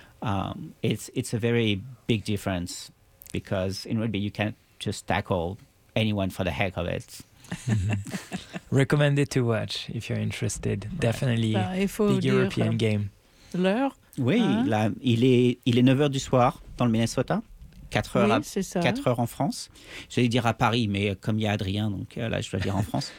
Speaker 1: it's a very big difference, because in rugby you can't just tackle anyone for the heck of it.
Speaker 3: Recommended to watch if you're interested. Definitely
Speaker 2: Il faut
Speaker 3: big
Speaker 2: dire,
Speaker 3: European game.
Speaker 2: L'heure?
Speaker 1: Oui,
Speaker 2: Hein?
Speaker 1: là, il est 9h du soir dans le Minnesota, 4 heures,
Speaker 2: Oui, c'est ça.
Speaker 1: 4 heures en France. J'allais dire à Paris, mais comme il y a Adrien, donc là, je dois dire en France.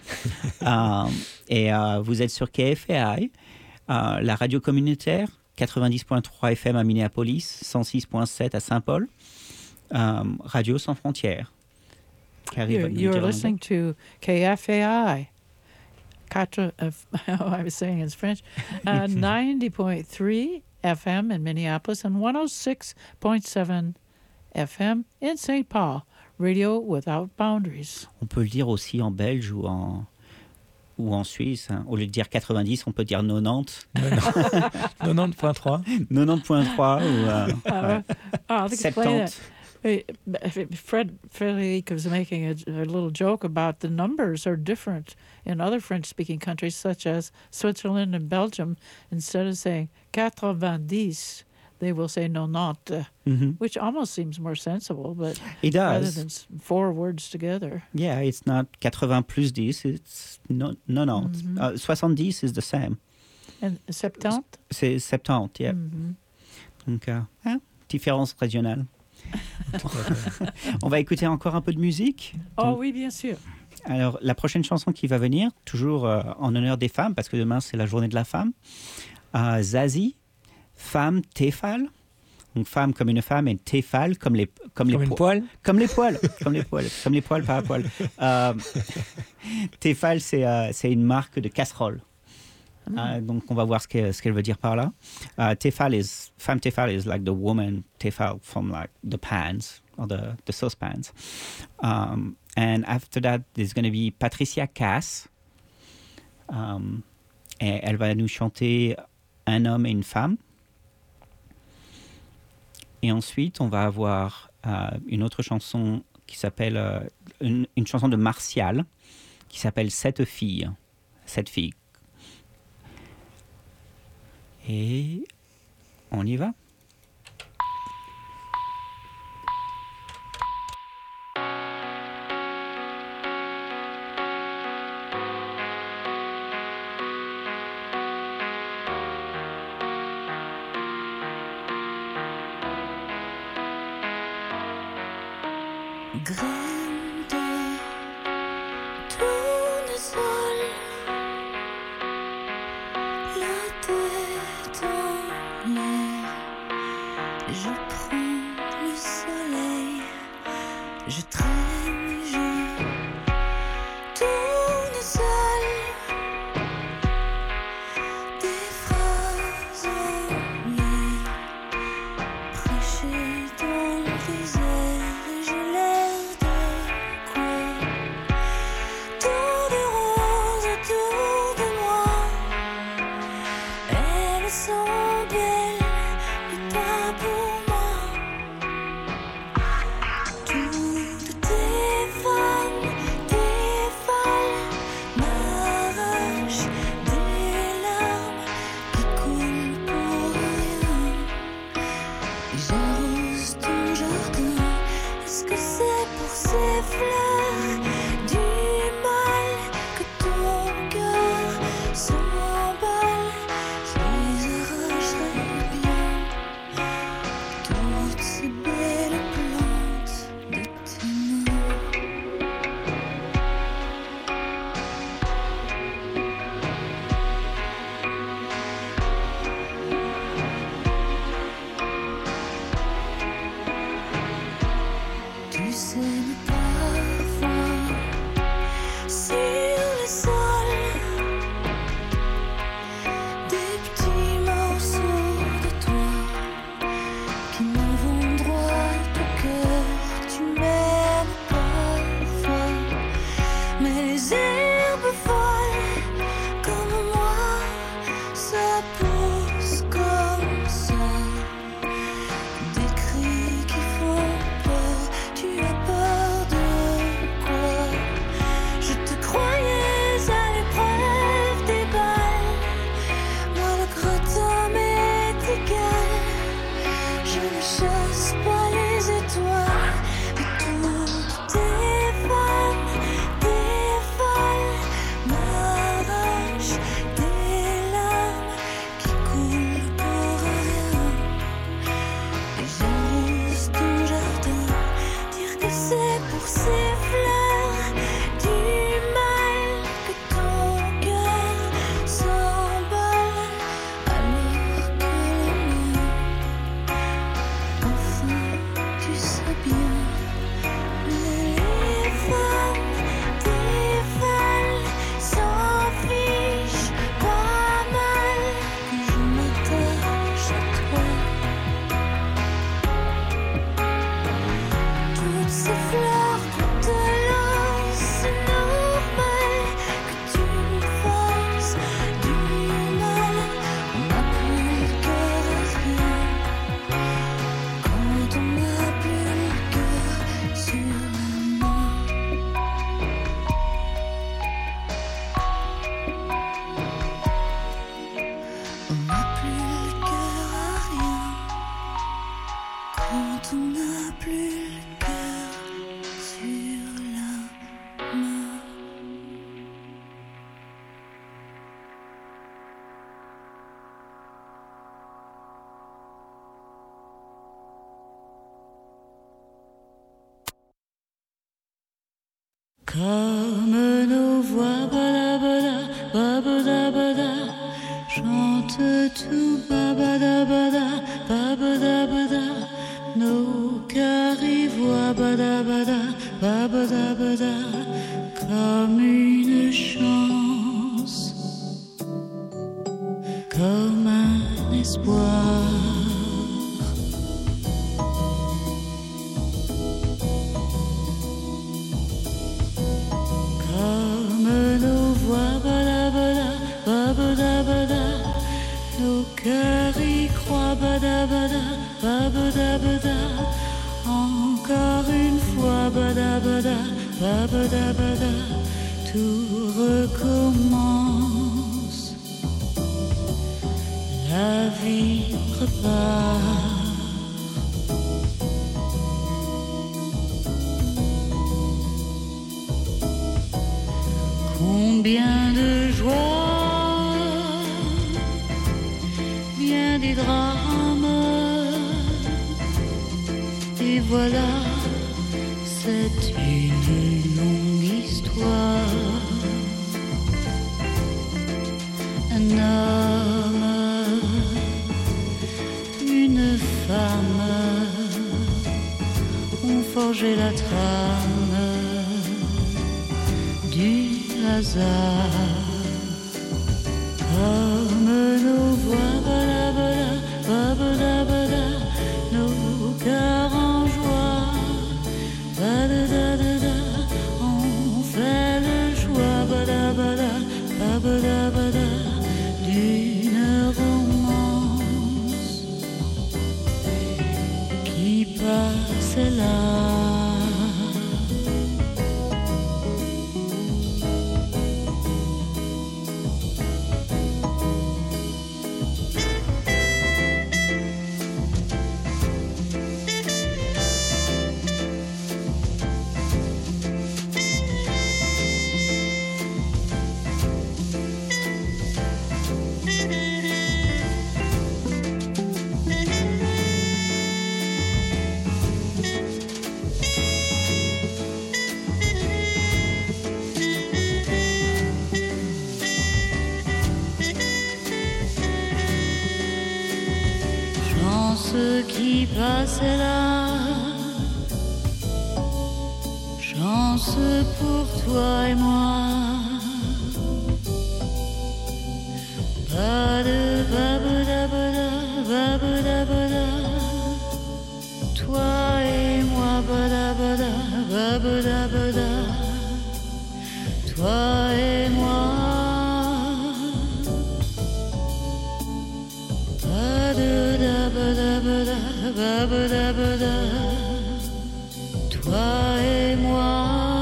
Speaker 1: Vous êtes sur KFAI, la radio communautaire, 90.3 FM à Minneapolis, 106.7 à Saint-Paul, Radio Sans Frontières. qui arrive à nous
Speaker 2: You're
Speaker 1: dire en
Speaker 2: listening to KFAI. I was saying in French. 90.3 FM in Minneapolis and 106.7 FM in St. Paul. Radio without boundaries.
Speaker 1: On peut le dire aussi en belge ou en Suisse. Hein. Au lieu de dire 90, on peut dire 90.
Speaker 3: 90.3.
Speaker 1: 90.3 ou
Speaker 2: I think play
Speaker 1: 70.
Speaker 2: that. Frederic was making a little joke about the numbers are different in other French-speaking countries, such as Switzerland and Belgium. Instead of saying 90, they will say 90, which almost seems more sensible, but
Speaker 1: It
Speaker 2: rather
Speaker 1: does.
Speaker 2: than four words together.
Speaker 1: Yeah, it's not 80 plus 10, it's 90. 70 is the same.
Speaker 2: And 70?
Speaker 1: C'est 70, yeah. Donc, différence régionale. On va écouter encore un peu de musique.
Speaker 2: Oh oui, bien sûr.
Speaker 1: Alors, la prochaine chanson qui va venir, toujours en honneur des femmes, parce que demain, c'est la journée de la femme. Zazie, femme Tefal. Donc, femme comme une femme et Tefal comme les
Speaker 3: une poêle.
Speaker 1: Comme les poils. Comme les poils, pas à poil. Tefal, c'est une marque de casserole. Donc, on va voir ce qu'elle veut dire par là. Femme Tefal is like the woman Tefal from like the pans or the saucepans. And after that, there's going to be Patricia Cass. Et elle va nous chanter un homme et une femme. Et ensuite, on va avoir une autre chanson qui s'appelle une chanson de Martial qui s'appelle Cette fille. Et on y va.
Speaker 8: Graine de tournesol, la tête en l'air, je prends le soleil, je traîne, je tourne seul, des phrases en l'air, prêchées dans le désert.
Speaker 16: Comme nos voix bada bada bada chante tout bada bada nos cœurs y voient bada bada comme une chance, comme un espoir. Nos babada, encore une fois, bada, babada, tout recommence. La vie repart. Combien de joie, bien des drames, et voilà, c'est une longue histoire. Un homme, une femme ont forgé la trame du hasard. Comme nos voix, bada, nos cœurs en joie, bada, on fait le choix, bada, d'une romance qui passe là. Qui passe là, chance pour toi et moi. Babada, toi et moi, babada, toi et moi. Babada, toi et moi.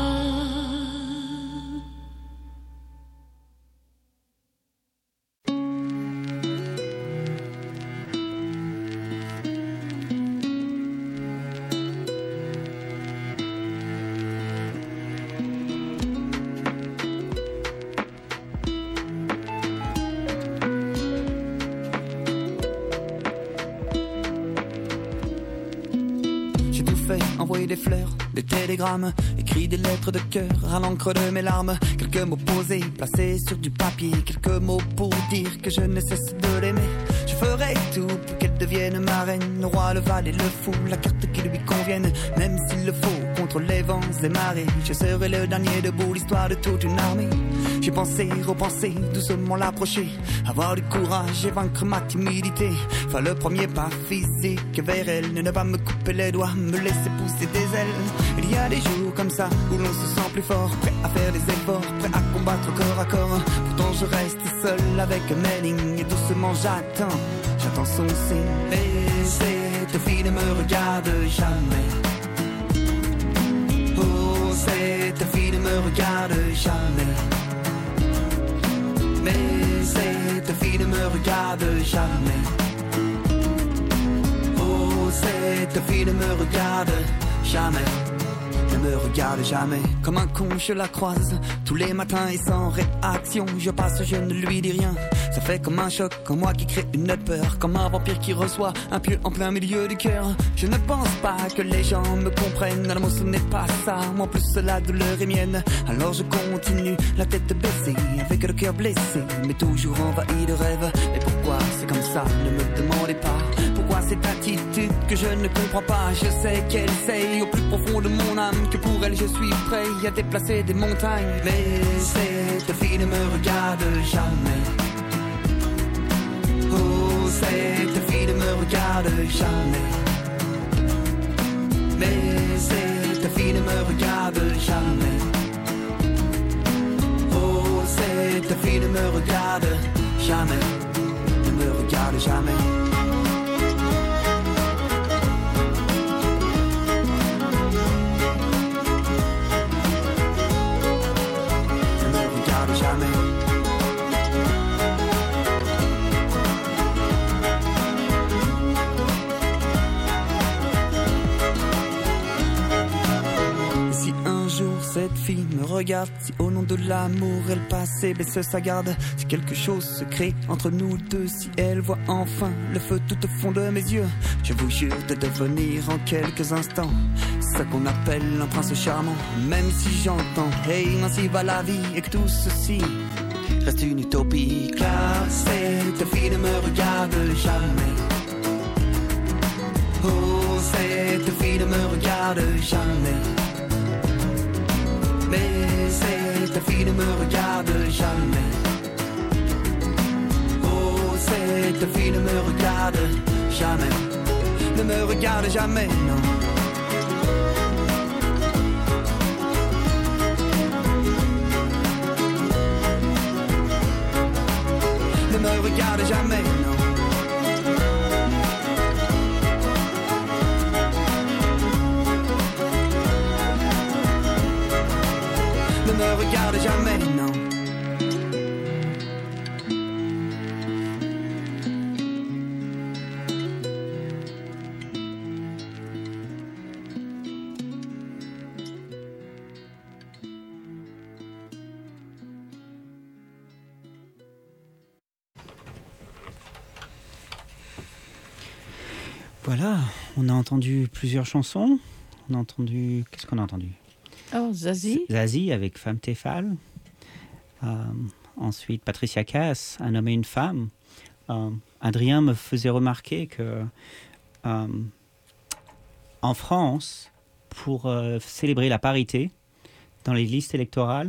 Speaker 17: Envoyer des fleurs, des télégrammes, écrit des lettres de cœur à l'encre de mes larmes. Quelques mots posés, placés sur du papier. Quelques mots pour dire que je ne cesse de l'aimer. Je ferai tout pour qu'elle devienne ma reine. Le roi, le valet, le fou, la carte qui lui convienne. Même s'il le faut, contre les vents et marées. Je serai le dernier debout, l'histoire de toute une armée. J'ai pensé, repensé, doucement l'approcher. Avoir du courage et vaincre ma timidité. Faire le premier pas physique vers elle. Ne pas me couper les doigts, me laisser pousser des ailes. Il y a des jours comme ça où l'on se sent plus fort, prêt à faire des efforts, prêt à combattre corps à corps. Pourtant je reste seul avec mes lignes et doucement j'attends son signe. Et cette fille ne me regarde jamais. Oh, cette fille ne me regarde jamais. Mais cette fille ne me regarde jamais. Oh, cette fille ne me regarde jamais. Ne me regarde jamais. Comme un con je la croise tous les matins et sans réaction. Je passe, je ne lui dis rien. Ça fait comme un choc en moi qui crée une peur. Comme un vampire qui reçoit un pieu en plein milieu du cœur. Je ne pense pas que les gens me comprennent. L'amour ce n'est pas ça, moi en plus la douleur est mienne. Alors je continue, la tête baissée, avec le cœur blessé, mais toujours envahi de rêves. Et pourquoi c'est comme ça, ne me demandez pas. Pourquoi cette attitude que je ne comprends pas. Je sais qu'elle sait au plus profond de mon âme que pour elle je suis prêt à déplacer des montagnes. Mais cette fille ne me regarde jamais. Oh, cette fille ne me regarde jamais. Mais cette fille ne me regarde jamais. Oh, cette fille ne me regarde jamais. Ne me regarde jamais. cette fille me regarde, si au nom de l'amour elle passe et baisse sa garde, si quelque chose se crée entre nous deux, si elle voit enfin le feu tout au fond de mes yeux, je vous jure de devenir en quelques instants ce qu'on appelle un prince charmant. Même si j'entends hey, ainsi va la vie et que tout ceci reste une utopie, car cette fille ne me regarde jamais. Oh, cette fille ne me regarde jamais. Mais cette fille ne me regarde jamais. Oh, cette fille ne me regarde jamais. Ne me regarde jamais, non. Ne me regarde jamais, non. Ne me regarde jamais, non.
Speaker 1: Voilà, on a entendu plusieurs chansons. On a entendu... Qu'est-ce qu'on a entendu?
Speaker 2: Oh, Zazie.
Speaker 1: Zazie avec Femme Tefal. Ensuite, Patricia Cass, Un homme et une femme. Adrien me faisait remarquer que en France, pour célébrer la parité dans les listes électorales,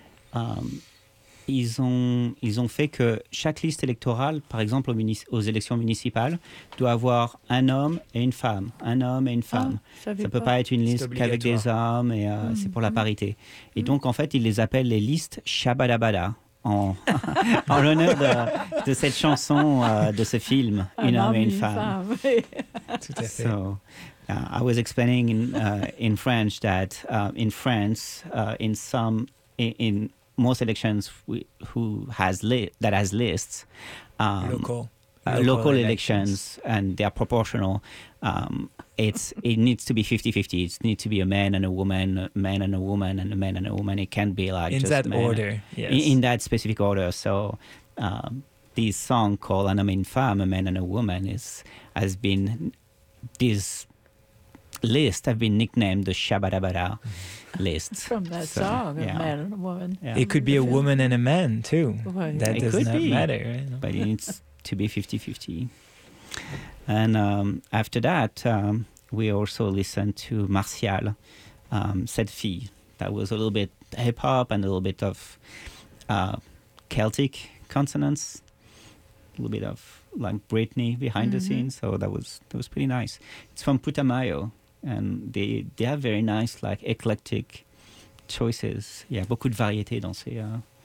Speaker 1: ils ont fait que chaque liste électorale, par exemple aux élections municipales, doit avoir un homme et une femme. Un homme et une femme. Ça ne peut pas être une liste qu'avec des hommes, et c'est pour la parité. Et donc, en fait, ils les appellent les listes Shabadabada, en l'honneur de cette chanson, de ce film, Un homme et une femme.
Speaker 3: Tout à fait.
Speaker 1: So, I was explaining in French that in France, in most elections that has lists, local elections, and they are proportional. It needs to be 50-50. It needs to be a man and a woman, and a woman, and a man and a woman. It can't be like
Speaker 3: in
Speaker 1: just
Speaker 3: that
Speaker 1: men.
Speaker 3: order. Yes.
Speaker 1: In that specific order. So this song called "Un homme et une femme," a man and a woman, has been this list have been nicknamed the Shabadabada list.
Speaker 2: From that song, a man and a woman.
Speaker 1: Yeah.
Speaker 3: It could be a woman and a man too.
Speaker 2: Right.
Speaker 3: That
Speaker 1: It
Speaker 3: does
Speaker 1: could
Speaker 3: not
Speaker 1: be,
Speaker 3: matter. Right?
Speaker 1: But it needs to be 50-50. And after that, we also listened to Martial, Cette Fille. That was a little bit hip-hop and a little bit of Celtic consonants, a little bit of like Britney behind the scenes. So that was pretty nice. It's from Putumayo, and they have very nice, like, eclectic choices. Il y a beaucoup de variétés dans ces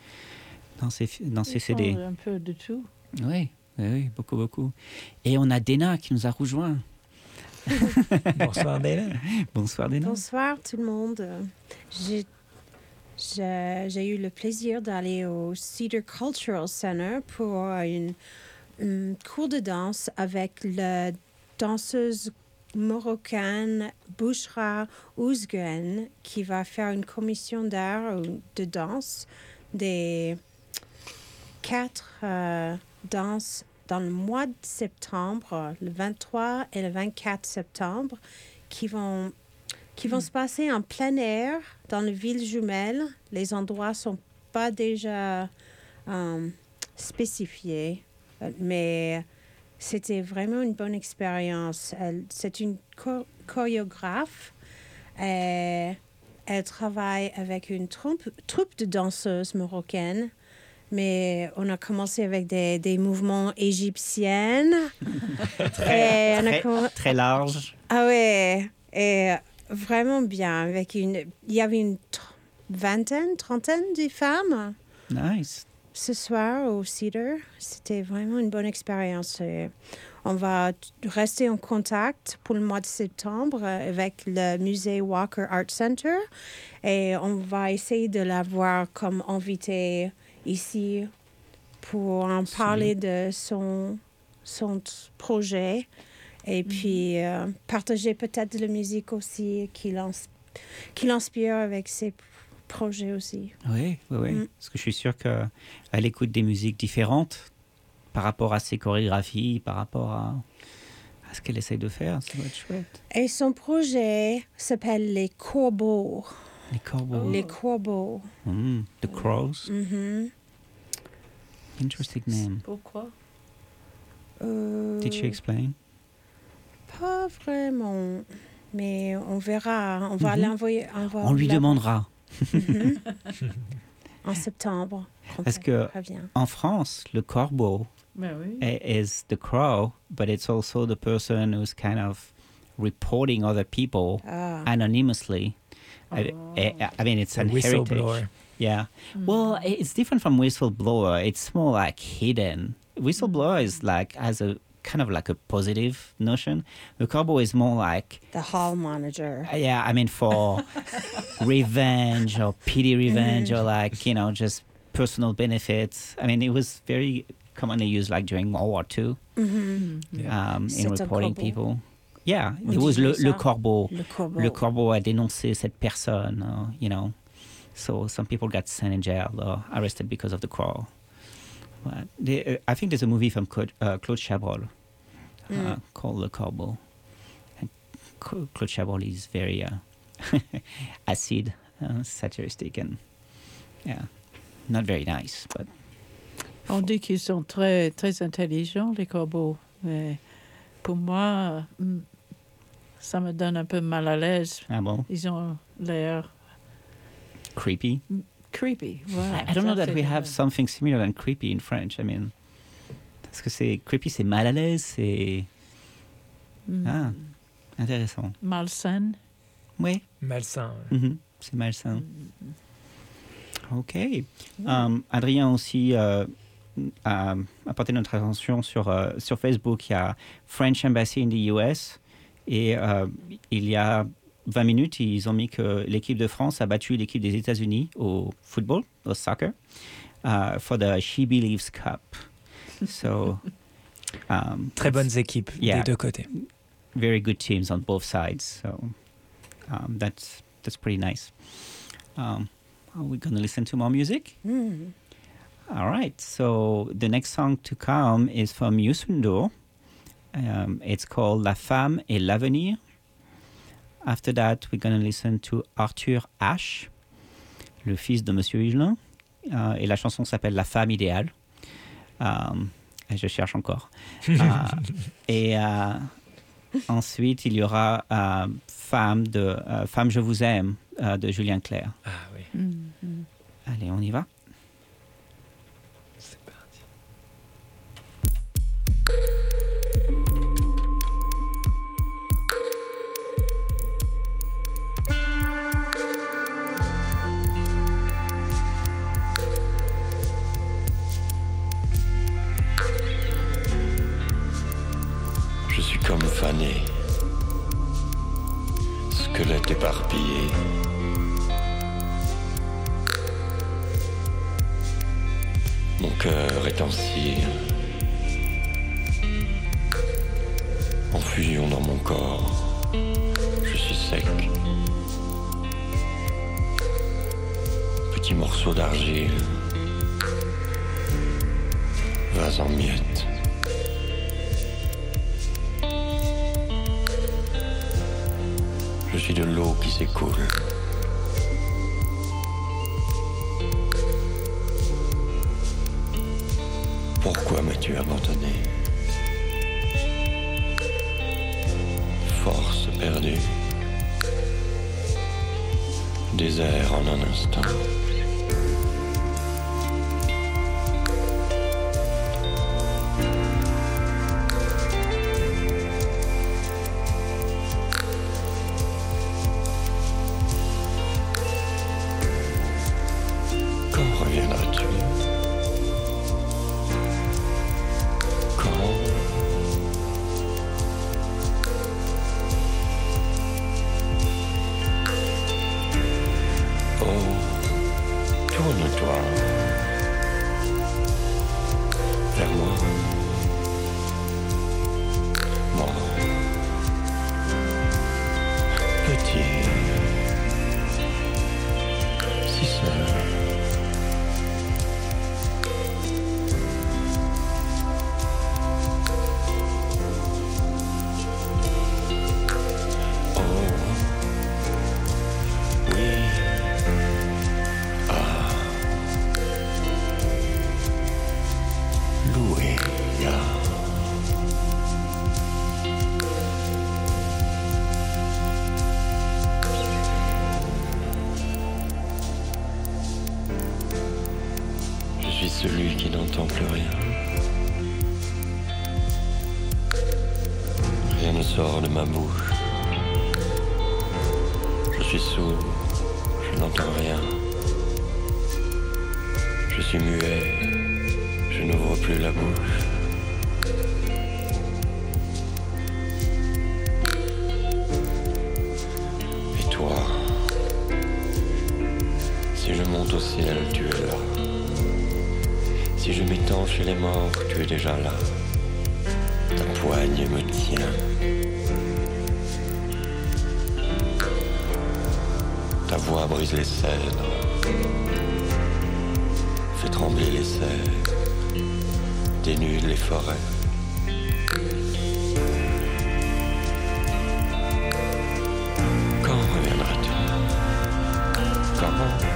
Speaker 1: CD.
Speaker 2: Un peu de tout.
Speaker 1: Oui, beaucoup. Et on a Dena qui nous a rejoint.
Speaker 3: Bonsoir Dena.
Speaker 1: Bonsoir Dena.
Speaker 18: Bonsoir tout le monde. J'ai eu le plaisir d'aller au Cedar Cultural Center pour une cours de danse avec la danseuse marocaine Bouchra Ouzguen, qui va faire une commission d'art de danse des 4 danses dans le mois de septembre, le 23 et le 24 septembre, qui vont se passer en plein air dans les villes jumelles. Les endroits ne sont pas déjà spécifiés, mais c'était vraiment une bonne expérience. C'est une chorégraphe. Elle travaille avec une troupe de danseuses marocaines, mais on a commencé avec des mouvements égyptiens.
Speaker 1: très large.
Speaker 18: Ah ouais, et vraiment bien. Il y avait une trentaine de femmes.
Speaker 1: Nice.
Speaker 18: Ce soir au Cedar, c'était vraiment une bonne expérience. Et on va rester en contact pour le mois de septembre avec le musée Walker Art Center, et on va essayer de l'avoir comme invité ici pour en parler de son projet, et puis partager peut-être de la musique aussi qui l'inspire avec ses projet aussi.
Speaker 1: Oui. Parce que je suis sûr qu'elle écoute des musiques différentes par rapport à ses chorégraphies, par rapport à ce qu'elle essaye de faire. Ça doit être chouette.
Speaker 18: Et son projet s'appelle Les Corbeaux.
Speaker 1: Les Corbeaux.
Speaker 18: Les Corbeaux.
Speaker 1: The Crows. Interesting name.
Speaker 2: Pourquoi?
Speaker 1: Did she explain?
Speaker 18: Pas vraiment. Mais on verra. On va l'envoyer.
Speaker 1: On lui demandera.
Speaker 18: En septembre.
Speaker 1: Parce que en France, le corbeau is the crow, but it's also the person who's kind of reporting other people anonymously. I mean, it's an heritage.
Speaker 3: Whistleblower.
Speaker 1: Yeah. Well, it's different from whistleblower. It's more like hidden. Whistleblower is like has a kind of like a positive notion. The corbeau is more like
Speaker 18: the hall manager.
Speaker 1: Yeah, I mean for revenge or pity revenge or like, you know, just personal benefits. I mean, it was very commonly used like during World War II in reporting people. Yeah, it was le corbeau. Le corbeau a dénoncé cette personne, you know. So some people got sent in jail or arrested because of the crow. But I think there's a movie from Claude Chabrol called Le Corbeau. And Claude Chabrol is very acid, satiristic, and not very nice. But
Speaker 2: on dit qu'ils sont très, très intelligents, les corbeaux. Mais pour moi, ça me donne un peu mal à l'aise.
Speaker 1: Ah bon?
Speaker 2: Ils ont l'air...
Speaker 1: creepy?
Speaker 2: Creepy, voilà.
Speaker 1: I don't know that we have something similar than creepy in French. I mean, parce que c'est creepy, c'est mal à l'aise, c'est... Ah, intéressant.
Speaker 2: Malsain.
Speaker 1: Oui.
Speaker 3: Malsain.
Speaker 1: C'est malsain. OK. Adrien aussi a apporté notre attention sur Facebook. Il y a French Embassy in the US et il y a 20 minutes, ils ont mis que l'équipe de France a battu l'équipe des États-Unis au football, au soccer, for the She Believes Cup. So,
Speaker 3: très bonnes équipes des deux côtés.
Speaker 1: Very good teams on both sides. So that's pretty nice. Are we going to listen to more music? All right. So the next song to come is from Youssou N'Dour. It's called La Femme et l'Avenir. After that, we're going to listen to Arthur Ashe, le fils de Monsieur Hugelin. Et la chanson s'appelle La Femme idéale. Et je cherche encore. Et ensuite, il y aura Femme je vous aime de Julien Clerc.
Speaker 3: Ah oui.
Speaker 1: Allez, on y va.
Speaker 3: C'est parti.
Speaker 19: Je suis comme fané, squelette éparpillé. Mon cœur est en cire, en fusion dans mon corps. Je suis sec. Petit morceau d'argile, vase en miettes. Je suis de l'eau qui s'écoule. Pourquoi m'as-tu abandonné? Force perdue. Désert en un instant. Quand reviendras-tu? Tourne-toi vers moi. Moi, petit, si celui qui n'entend plus rien. Rien ne sort de ma bouche. Je suis sourd, je n'entends rien. Je suis muet, je n'ouvre plus la bouche. Et toi, si je monte au ciel, tu es là. Si je m'étends chez les morts, tu es déjà là. Ta poigne me tient. Ta voix brise les cèdres, fait trembler les cerfs, dénude les forêts. Quand reviendras-tu? Comment?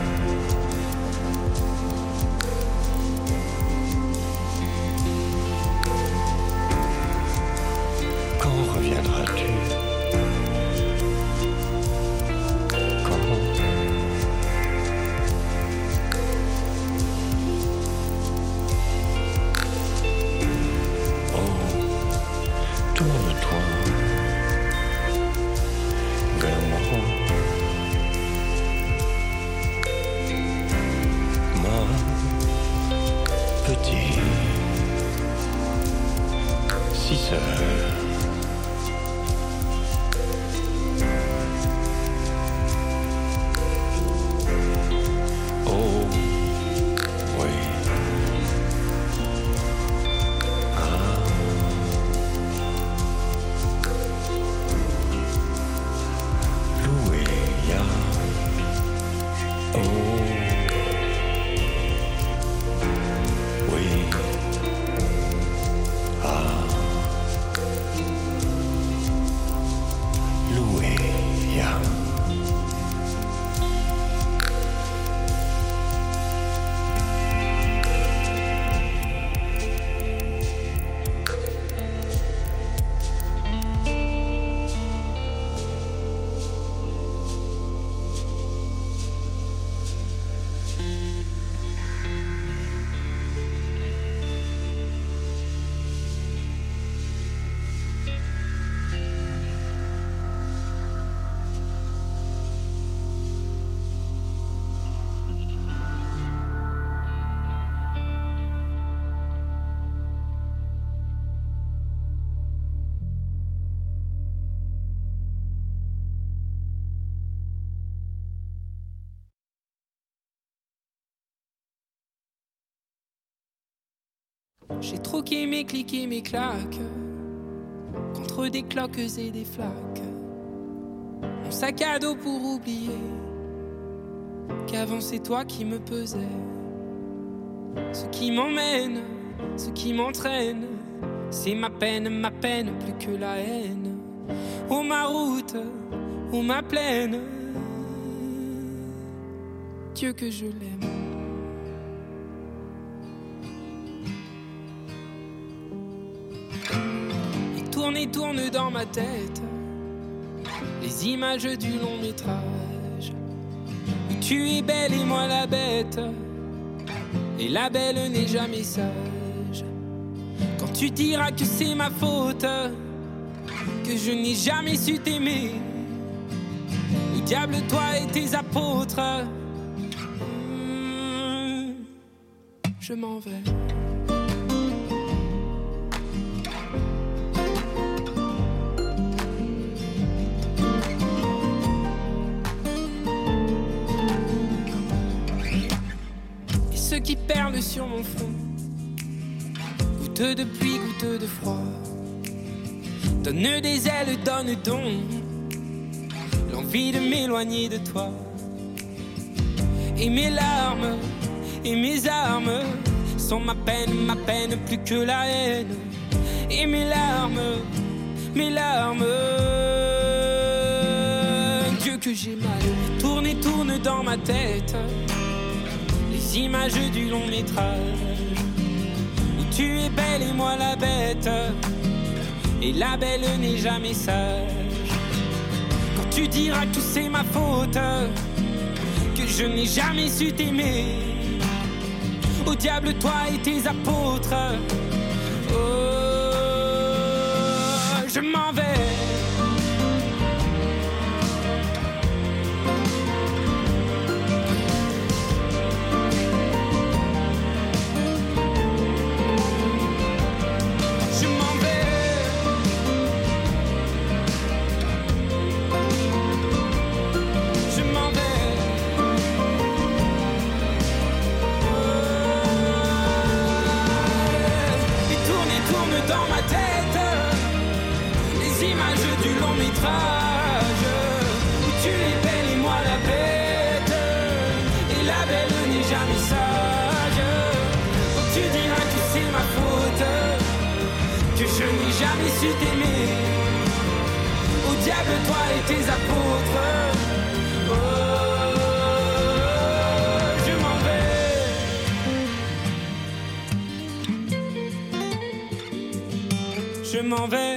Speaker 19: Quand reviendras-tu?
Speaker 20: J'ai troqué mes clics et mes claques contre des cloques et des flaques. Mon sac à dos pour oublier qu'avant c'est toi qui me pesais. Ce qui m'emmène, ce qui m'entraîne, c'est ma peine plus que la haine. Oh ma route, oh ma plaine, Dieu que je l'aime. Et tourne dans ma tête les images du long métrage où tu es belle et moi la bête, et la belle n'est jamais sage. Quand tu diras que c'est ma faute, que je n'ai jamais su t'aimer, au diable toi et tes apôtres, je m'en vais. Qui perle sur mon front, goutte de pluie, goutte de froid, donne des ailes, donne donc l'envie de m'éloigner de toi. Et mes larmes et mes armes sont ma peine plus que la haine. Et mes larmes, Dieu que j'ai mal. Tourne dans ma tête les images du long métrage où tu es belle et moi la bête, et la belle n'est jamais sage. Quand tu diras que c'est ma faute, que je n'ai jamais su t'aimer, Au diable toi et tes apôtres. Oh, je m'en vais. Où tu es belle et moi la bête, et la belle n'est jamais sage. Donc tu diras que c'est ma faute, que je n'ai jamais su t'aimer. Au diable toi et tes apôtres. Oh, je m'en vais. Je m'en vais.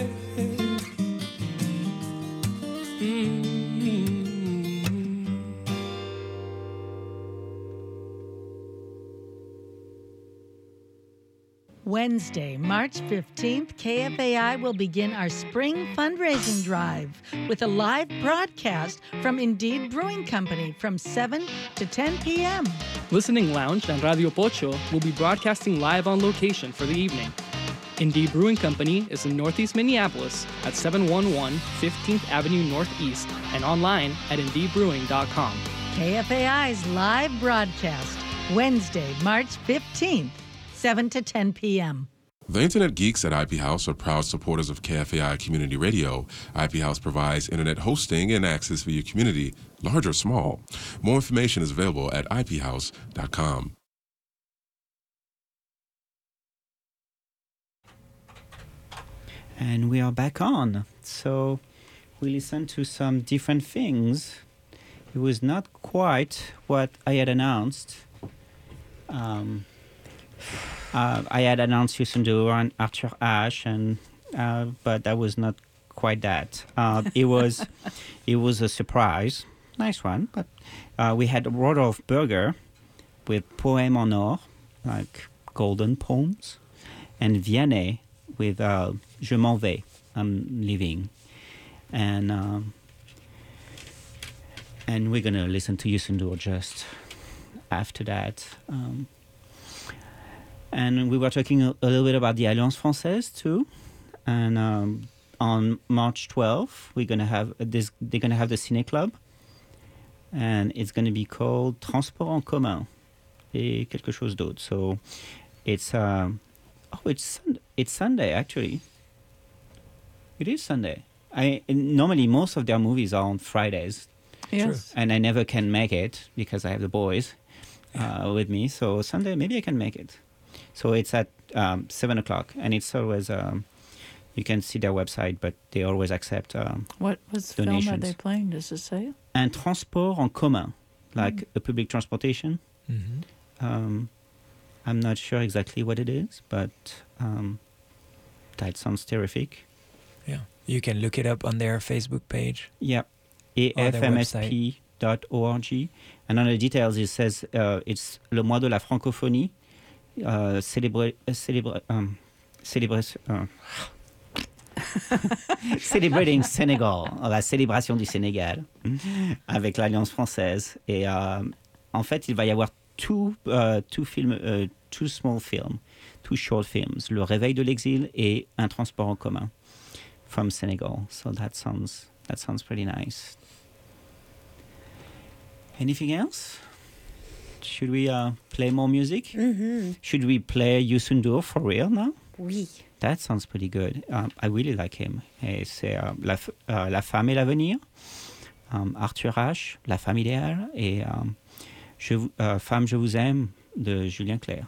Speaker 21: Wednesday, March 15th, KFAI will begin our spring fundraising drive with a live broadcast from Indeed Brewing Company from 7 to 10 p.m.
Speaker 22: Listening Lounge and Radio Pocho will be broadcasting live on location for the evening. Indeed Brewing Company is in Northeast Minneapolis at 711 15th Avenue Northeast and online at indeedbrewing.com.
Speaker 21: KFAI's live broadcast, Wednesday, March 15th, 7 to 10 p.m.
Speaker 23: The Internet Geeks at IP House are proud supporters of KFAI Community Radio. IP House provides internet hosting and access for your community, large or small. More information is available at iphouse.com.
Speaker 1: And we are back on. So we listened to some different things. It was not quite what I had announced. I had announced Youssou N'Dour and Arthur Ashe, but that was not quite that. It was a surprise, nice one. But we had Rodolphe Burger with Poème en or, like golden poems, and Vianney with Je m'en vais, I'm leaving, and we're gonna listen to Youssou N'Dour just after that. And we were talking a little bit about the Alliance Française too. And on March 12th, they're gonna have the Ciné Club, and it's gonna be called Transport en commun et quelque chose d'autre. So it's Sunday actually. It is Sunday. Normally most of their movies are on Fridays.
Speaker 2: Yes.
Speaker 1: And I never can make it because I have the boys with me. So Sunday maybe I can make it. So it's at 7 o'clock, and it's always you can see their website, but they always accept
Speaker 2: what
Speaker 1: donations.
Speaker 2: film are they playing? Does it say?
Speaker 1: Un transport en commun, like a public transportation.
Speaker 3: Mm-hmm.
Speaker 1: I'm not sure exactly what it is, but that sounds terrific.
Speaker 3: Yeah, you can look it up on their Facebook page.
Speaker 1: Yeah, afmsp.org. And on the details, it says it's le mois de la francophonie. Celebrating Senegal, la célébration du Sénégal avec l'Alliance Française. Et en fait, il va y avoir two short films, Le Réveil de l'exil et Un transport en commun from Senegal. So that sounds pretty nice. Anything else? Should we play more music?
Speaker 18: Mm-hmm.
Speaker 1: Should we play Youssou N'Dour for real now?
Speaker 18: Oui.
Speaker 1: That sounds pretty good. I really like him. Et c'est La femme et l'avenir, Arthur Ashe, La femme idéale, et Femme, je vous aime de Julien Clerc.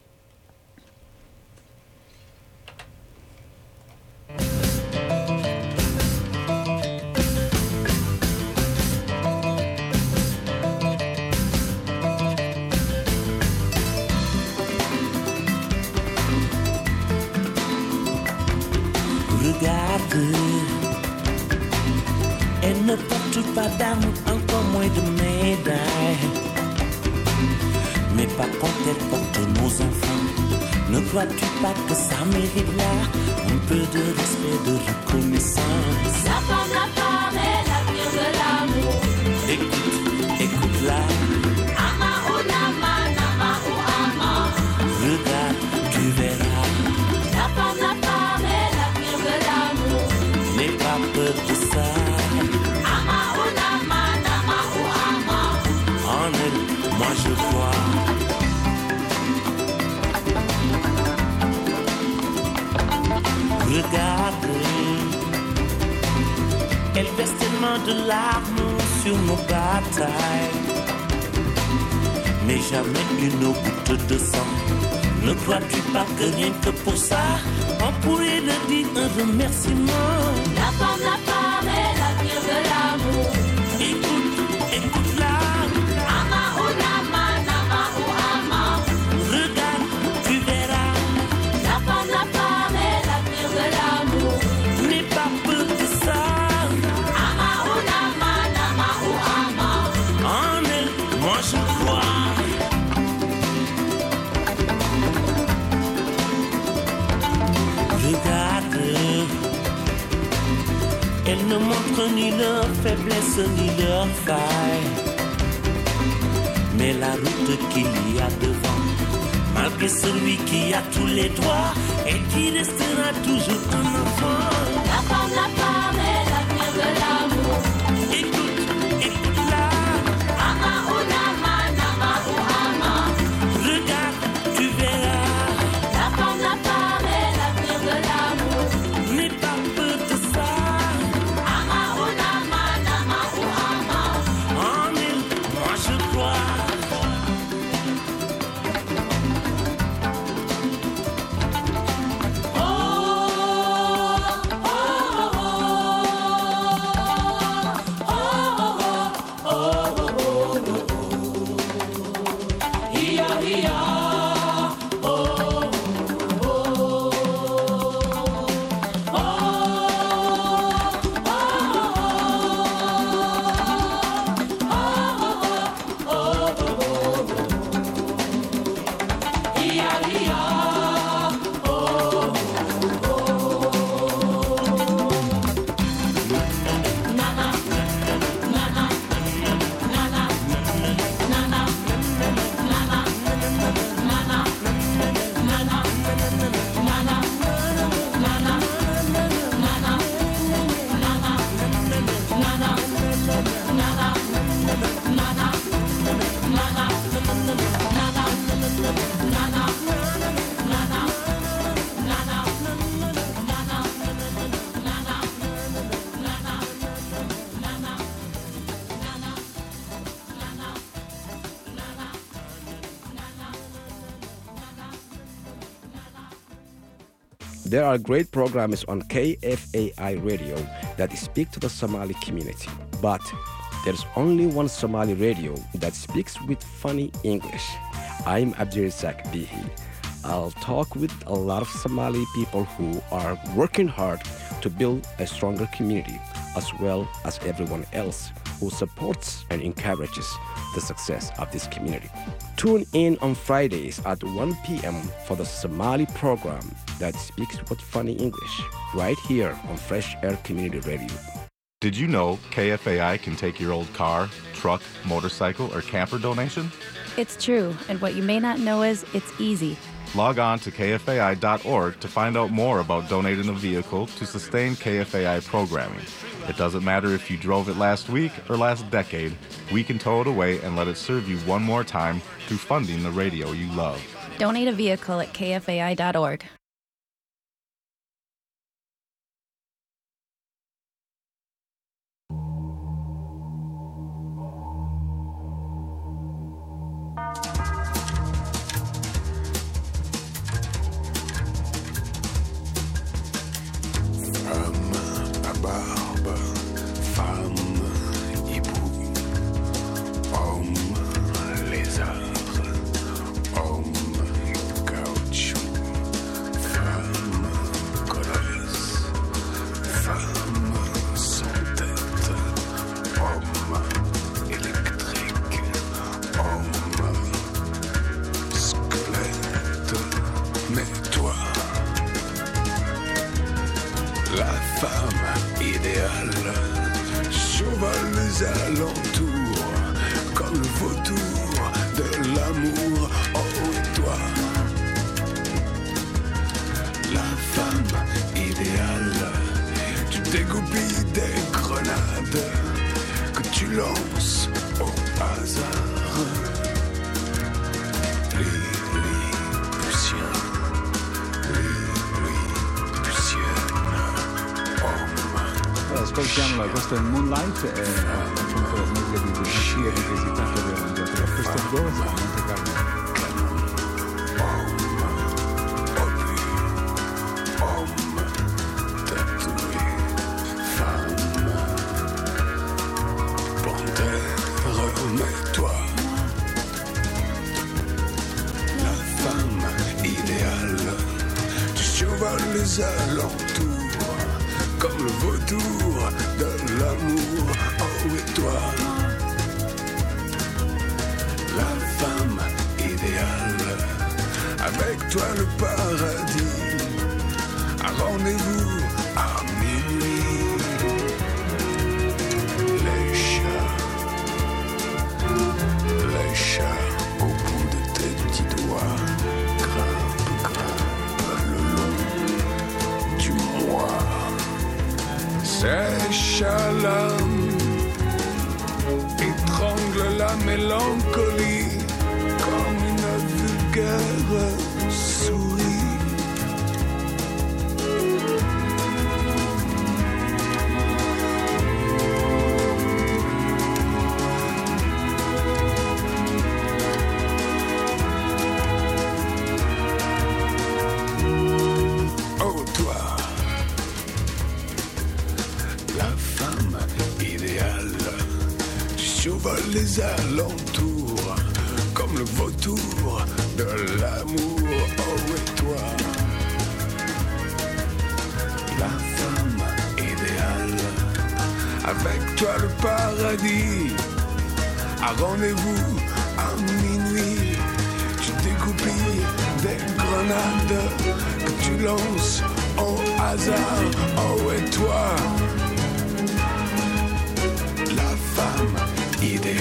Speaker 24: Elle ne porte pas d'armes, encore moins de médailles.
Speaker 4: mais pas quand elle porte nos enfants. Ne crois-tu pas que ça mérite là un peu de respect, de reconnaissance?
Speaker 8: La femme est l'avenir de l'amour.
Speaker 4: Écoute-la.
Speaker 8: Ama ou nama, nama ou ama.
Speaker 4: Regarde, tu verras.
Speaker 8: La femme est l'avenir de l'amour.
Speaker 4: N'aie pas peur de ça.
Speaker 8: Ama ou nama, nama ou ama.
Speaker 4: En elle, moi je crois. Regarde, elle verse tellement de larmes sur nos batailles, mais jamais une goutte de sang. Ne crois-tu pas que rien que pour ça, on pourrait le dire un remerciement?
Speaker 8: La femme est l'avenir de l'amour.
Speaker 4: Écoute-la.
Speaker 8: Ama ou nama, nama ou ama.
Speaker 4: Regarde, tu verras.
Speaker 8: La femme est l'avenir de l'amour.
Speaker 4: N'aie pas peur de ça.
Speaker 8: Ama ou nama, nama ou ama.
Speaker 4: En elle, moi je crois. Regarde, elle ne montre ni leur faiblesse ni leur faille, mais la route qu'il y a devant, malgré celui qui a tous les droits et qui restera toujours un enfant.
Speaker 8: La femme est l'avenir de l'amour.
Speaker 4: Écoute-la.
Speaker 8: Ama ou nama, nama ou ama.
Speaker 4: Regarde, tu verras.
Speaker 8: La femme est l'avenir de l'amour.
Speaker 4: N'aie pas peur de ça.
Speaker 8: Ama ou nama, nama ou ama.
Speaker 4: En elle, moi je crois.
Speaker 5: There are great programs on KFAI radio that speak to the Somali community, but there's only one Somali radio that speaks with funny English. I'm Abdirizak Bihi. I'll talk with a lot of Somali people who are working hard to build a stronger community, as well as everyone else who supports and encourages the success of this community. Tune in on Fridays at 1 p.m. for the Somali program that speaks with funny English, right here on Fresh Air Community Radio.
Speaker 11: Did you know KFAI can take your old car, truck, motorcycle, or camper donation?
Speaker 6: It's true, and what you may not know is it's easy.
Speaker 11: Log on to kfai.org to find out more about donating a vehicle to sustain KFAI programming. It doesn't matter if you drove it last week or last decade, we can tow it away and let it serve you one more time through funding the radio you love.
Speaker 6: Donate a vehicle at kfai.org.
Speaker 7: les alentours, comme le vautour de l'amour. Oh, et toi, la femme idéale, tu dégoupilles des grenades que tu lances au hasard.
Speaker 9: Ascoltiamo questo è Moonlight, è appunto meglio di Messia di visitato della Christoph Goes a Monte Carlo.
Speaker 7: Remets-toi, la femme idéale, tu survoles les alentours, comme le vautour de l'amour. Oh, et toi, la femme idéale, avec toi le paradis, un rendez-vous à minuit. Les chats au bout de tes petits doigts grimpent le long du mois. Ces chats-là étranglent la mélancolie comme une vulgaire souris. Les alentours, comme le vautour de l'amour. Oh, et toi, la femme idéale, avec toi le paradis, à rendez-vous à minuit. Tu dégoupilles des grenades que tu lances au hasard. Oh, et toi, la femme idéal.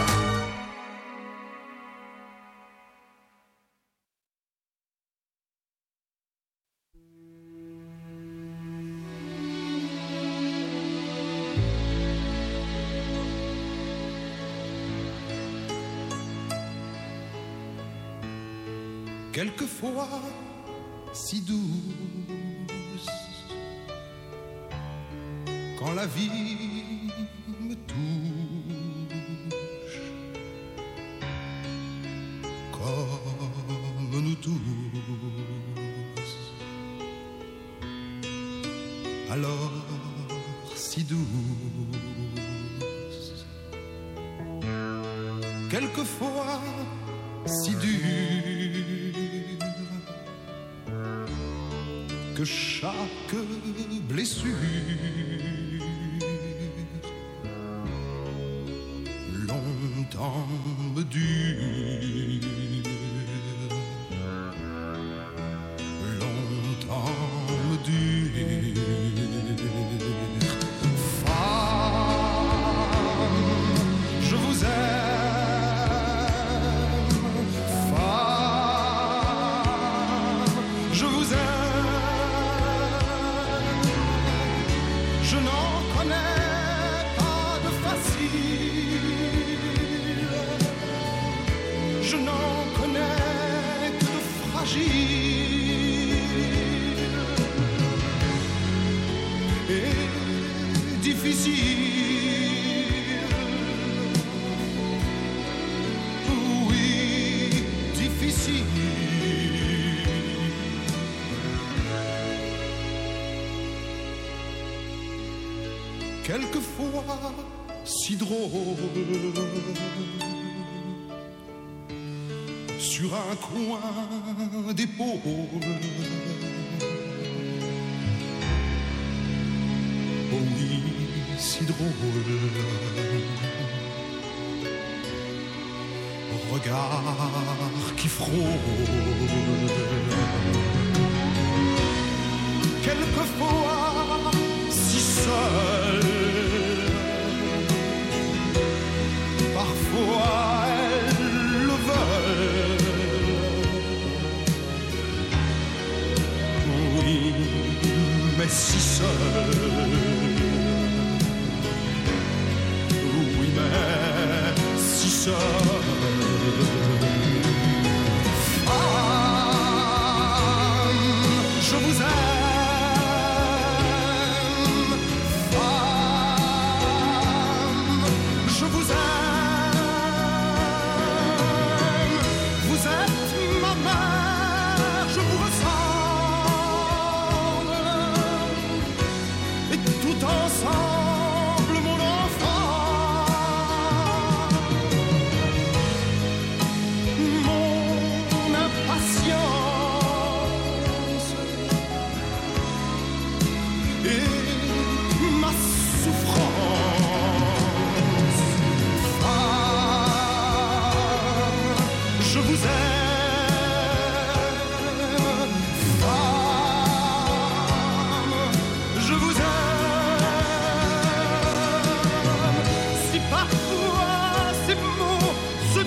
Speaker 10: Quelquefois si douce, quand la vie me touche, comme nous tous, alors si douce. Quelquefois si dure, que chaque blessure longtemps me dure, longtemps me dure. Femme, je vous aime. Je n'en connais que de fragiles et difficiles. Oui, difficiles. Quelquefois si drôle, sur un coin d'épaule. Oh oui, si drôle. Regard qui frôle. Quelquefois si seul, parfois elles le veulent. Oui, mais si seul. Oui, mais si seul. Je vous aime, femme, je vous aime. Vous êtes ma mère, je vous ressemble. Et tout ensemble, mon enfant, mon impatience et ma souffrance. Femme, je vous aime. Femme, je vous aime. Si parfois ces mots se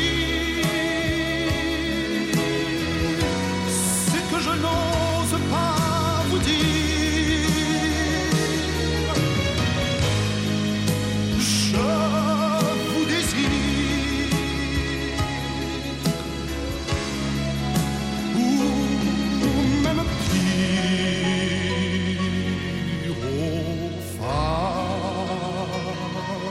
Speaker 10: déchirent, c'est que je n'ose pas vous dire. Je vous désire, ou même pire, aux femmes.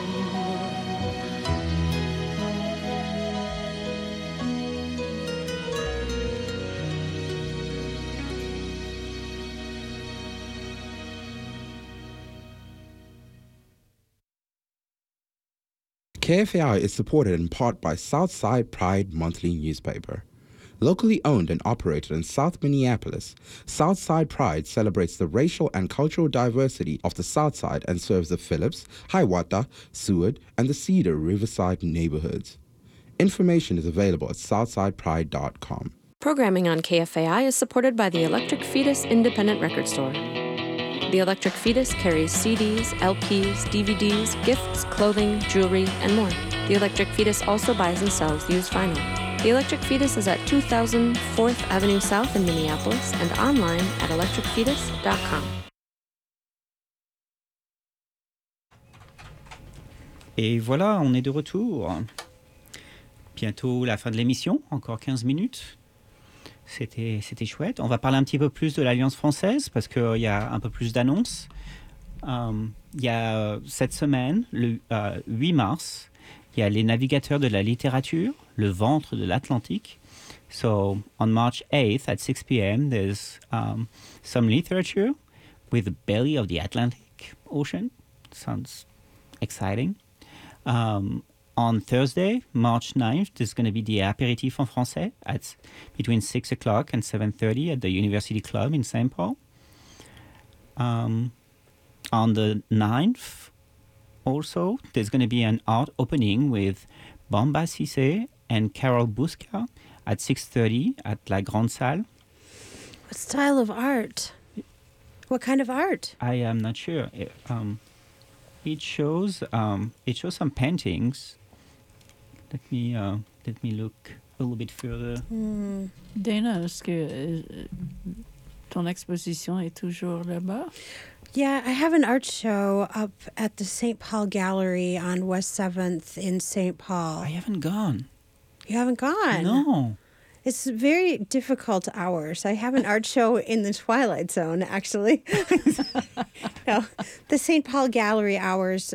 Speaker 5: KFAI is supported in part by Southside Pride monthly newspaper. Locally owned and operated in South Minneapolis, Southside Pride celebrates the racial and cultural diversity of the Southside and serves the Phillips, Hiawatha, Seward, and the Cedar Riverside neighborhoods. Information is available at southsidepride.com.
Speaker 12: Programming on KFAI is supported by the Electric Fetus Independent Record Store. The Electric Fetus carries CDs, LPs, DVDs, gifts, clothing, jewelry, and more. The Electric Fetus also buys and sells used vinyl. The Electric Fetus is at 2000 4th Avenue South in Minneapolis and online at electricfetus.com.
Speaker 1: Et voilà, on est de retour. Bientôt la fin de l'émission, encore 15 minutes. C'était chouette. On va parler un petit peu plus de l'Alliance française parce qu'il y a un peu plus d'annonces. Il y a cette semaine, le 8 mars, il y a les navigateurs de la littérature, le ventre de l'Atlantique. So on March 8th at 6 p.m. there's some literature with the belly of the Atlantic Ocean. Sounds exciting. On Thursday, March 9th, there's going to be the apéritif en français at between 6 o'clock and 7:30 at the University Club in St. Paul. On the 9th, also, there's going to be an art opening with Bamba Cissé and Carol Busca at 6:30 at La Grande Salle.
Speaker 18: What style of art? What kind of art?
Speaker 1: I am not sure. It shows some paintings. Let me look a little bit further.
Speaker 2: Dana, est-ce que ton exposition est toujours là-bas?
Speaker 18: Yeah, I have an art show up at the St. Paul Gallery on West 7th in St. Paul.
Speaker 1: I haven't gone.
Speaker 18: You haven't gone?
Speaker 1: No.
Speaker 18: It's very difficult hours. I have an art show in the Twilight Zone, actually. No, the St. Paul Gallery hours,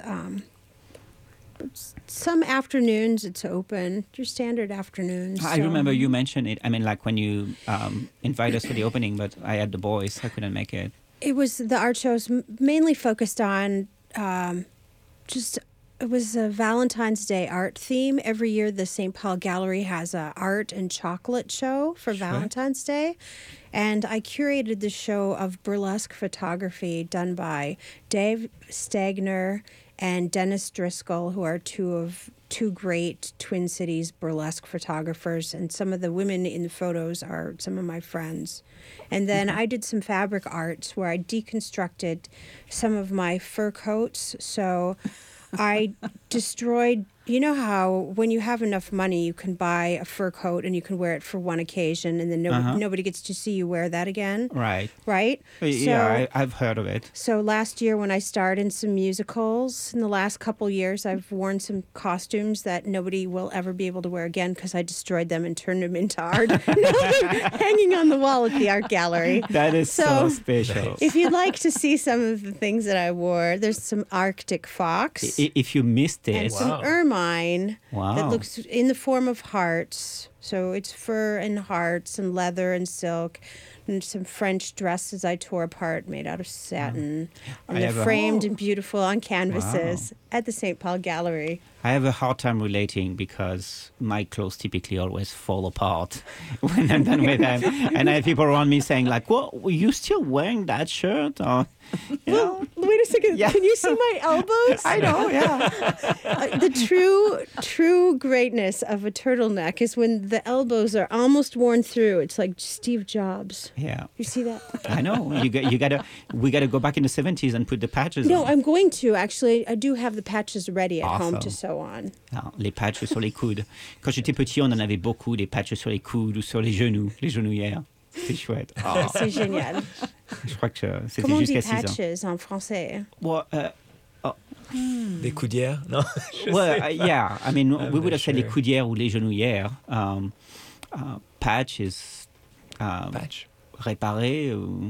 Speaker 18: some afternoons it's open, your standard afternoons.
Speaker 1: I remember you mentioned it. I mean, like when you invited us for the opening, but I had the boys, so I couldn't make it.
Speaker 18: It was, the art show's mainly focused on it was a Valentine's Day art theme. Every year, the St. Paul Gallery has a art and chocolate show for Valentine's Day. And I curated the show of burlesque photography done by Dave Stagner and Dennis Driscoll, who are two great Twin Cities burlesque photographers. And some of the women in the photos are some of my friends. And then I did some fabric arts where I deconstructed some of my fur coats. So I destroyed You know how when you have enough money, you can buy a fur coat and you can wear it for one occasion, and then nobody gets to see you wear that again.
Speaker 1: Right.
Speaker 18: Right?
Speaker 1: Yeah, I've heard of it.
Speaker 18: So last year when I starred in some musicals, in the last couple years, I've worn some costumes that nobody will ever be able to wear again because I destroyed them and turned them into art. Hanging on the wall at the art gallery.
Speaker 1: That is so special.
Speaker 18: If you'd like to see some of the things that I wore, there's some Arctic fox.
Speaker 1: If you missed it.
Speaker 18: And some ermine that looks in the form of hearts. So it's fur and hearts and leather and silk. And some French dresses I tore apart made out of satin. And they're framed and beautiful on canvases at the St. Paul Gallery.
Speaker 1: I have a hard time relating because my clothes typically always fall apart when I'm done with them. And I have people around me saying like, well, are you still wearing that shirt? Or,
Speaker 18: well, wait a second. Yeah. Can you see my elbows?
Speaker 1: I know, yeah.
Speaker 18: The true greatness of a turtleneck is when the elbows are almost worn through. It's like Steve Jobs.
Speaker 1: Yeah.
Speaker 18: You see that?
Speaker 1: I know. We gotta go back in the 70s and put the patches on.
Speaker 18: No, I'm going to. Actually, I do have the patches ready at home to sew on.
Speaker 1: Alors, les patchs sur les coudes. Quand j'étais petit, on en avait beaucoup, des patchs sur les coudes ou sur les genoux, les genouillères. C'était chouette.
Speaker 18: Oh. C'est génial.
Speaker 1: Je crois que c'était jusqu'à 6 ans.
Speaker 18: Comment on dit patches en français?
Speaker 1: Well,
Speaker 3: des coudières, non?
Speaker 1: Yeah. I mean, we would have said les coudières ou les genouillères. Patch is réparer ou...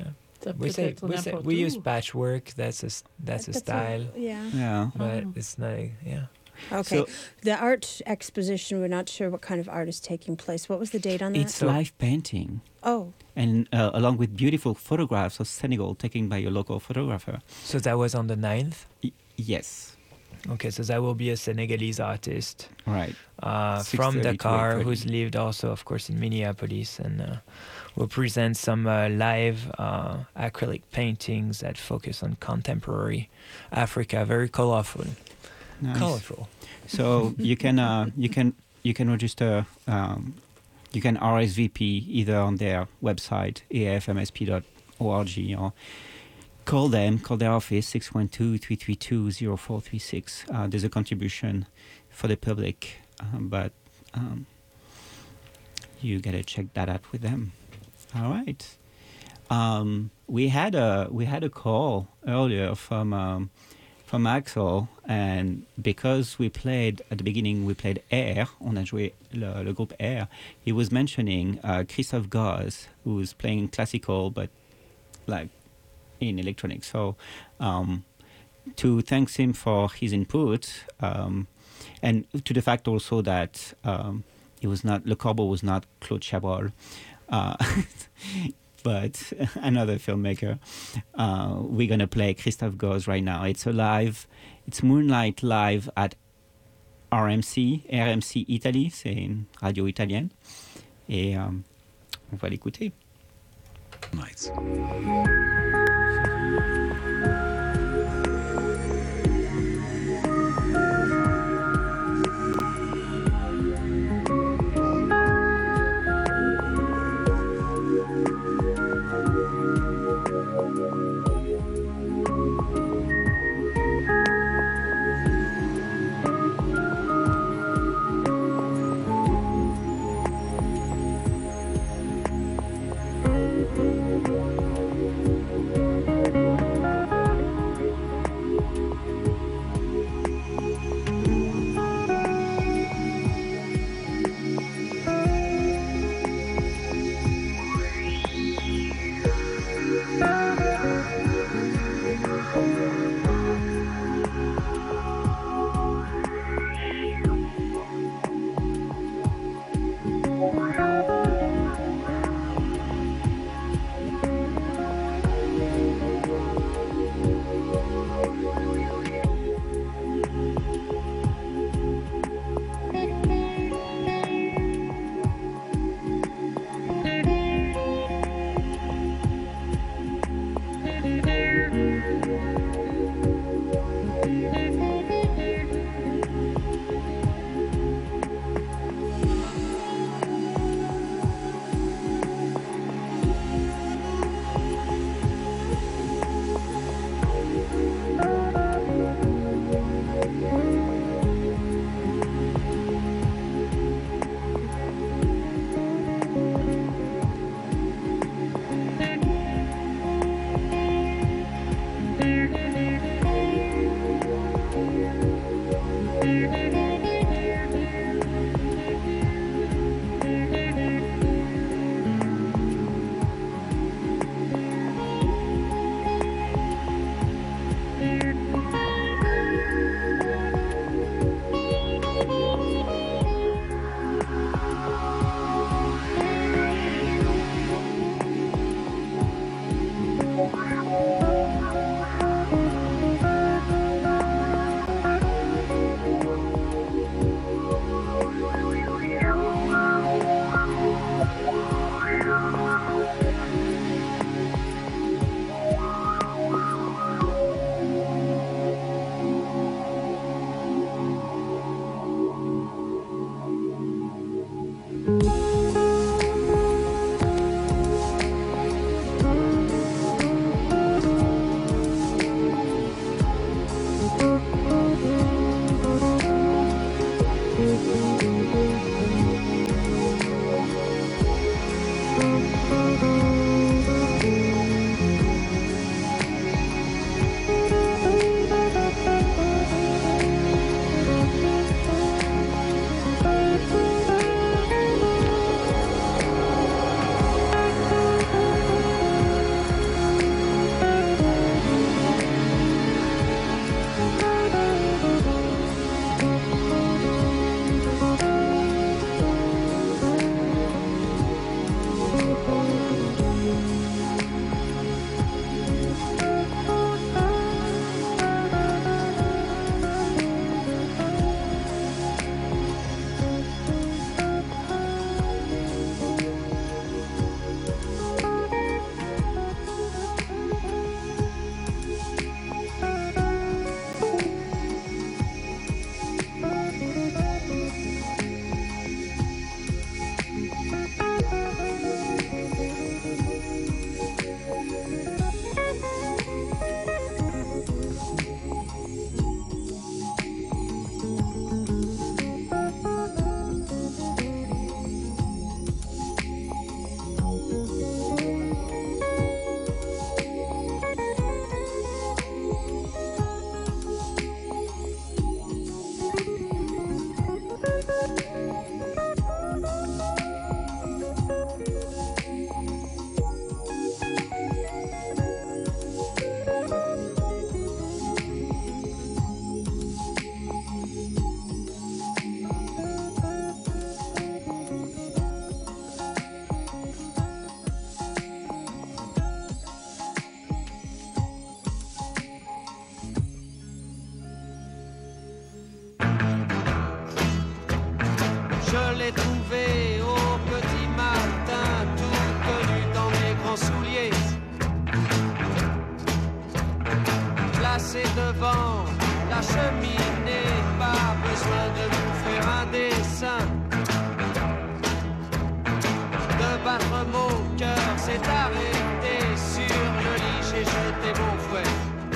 Speaker 3: Yeah. We use patchwork. That's a style.
Speaker 18: Yeah.
Speaker 3: But it's not. Yeah.
Speaker 18: Okay. So, the art exposition, we're not sure what kind of art is taking place. What was the date on that?
Speaker 1: It's live painting.
Speaker 18: Oh.
Speaker 1: And along with beautiful photographs of Senegal taken by a local photographer.
Speaker 3: So that was on the 9th?
Speaker 1: Yes.
Speaker 3: Okay, so that will be a Senegalese artist.
Speaker 1: Right.
Speaker 3: From Dakar, who's lived also, of course, in Minneapolis, and will present some live acrylic paintings that focus on contemporary Africa. Very colorful.
Speaker 1: Nice.
Speaker 3: Colorful.
Speaker 1: So you can register. You can RSVP either on their website aafmsp.org or call their office 612-332-0436. There's a contribution for the public, but you gotta check that out with them. All right. We had a call earlier from Axel, and because we played at the beginning, we played Air. On a joué le groupe Air. He was mentioning Christophe Gauze, who's playing classical, but like in electronics. So to thank him for his input, and to the fact also that it was not Le Corbeau was not Claude Chabrol. But another filmmaker. We're going to play Christophe Gauze right now. It's Moonlight Live at RMC Italie, c'est une radio italienne. Et on va l'écouter.
Speaker 13: Nice.
Speaker 14: devant la cheminée, pas besoin de nous faire un dessin. De battre mon cœur s'est arrêté sur le lit, j'ai jeté mon fouet.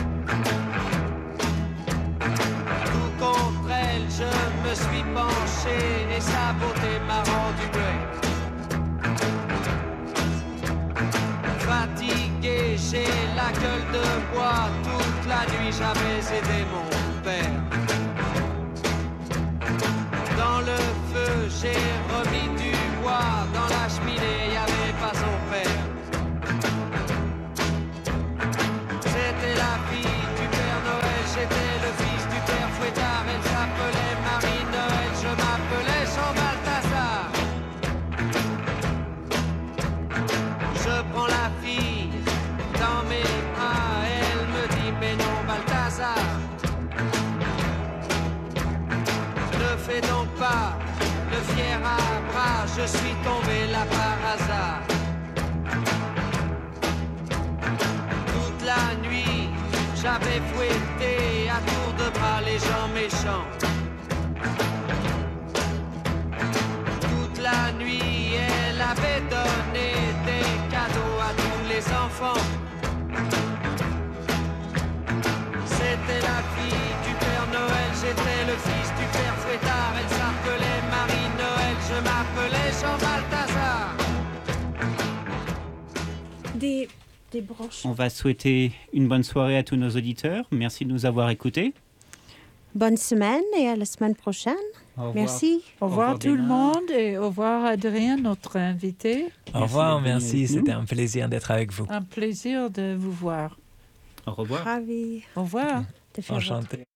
Speaker 14: Tout contre elle, je me suis penché et sa beauté m'a rendu muet. Fatigué, j'ai la gueule de bois. Toute la nuit j'avais aidé mon père. Dans le feu j'ai remis du bois. Dans la cheminée y avait pas son père. C'était la fille du Père Noël, j'étais le fils du Père Fouettard. Elle s'appelait Marie-Noël, je m'appelais Jean Balthazar. Je prends la fille dans mes bras, elle me dit mais non Balthazar. Ne fais donc pas le fier à bras, je suis tombé là par hasard. Toute la nuit, j'avais fouetté à tour de bras les gens méchants. Toute la nuit, elle avait donné des cadeaux à tous les enfants. C'était la fille du Père Noël, j'étais le fils du Père Fouettard. Elle s'appelait Marie-Noël, je m'appelais Jean Balthazar.
Speaker 18: Des broches.
Speaker 1: On va souhaiter une bonne soirée à tous nos auditeurs. Merci de nous avoir écoutés.
Speaker 18: Bonne semaine et à la semaine prochaine. Merci.
Speaker 2: Au revoir tout le monde et au revoir Adrien, notre invité.
Speaker 3: Au revoir, merci. C'était un plaisir d'être avec vous.
Speaker 2: Un plaisir de vous voir.
Speaker 1: Au revoir.
Speaker 18: Ravi.
Speaker 2: Au revoir.
Speaker 3: Enchanté.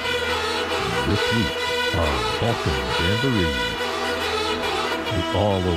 Speaker 15: This week on Balkan Jamboree, with all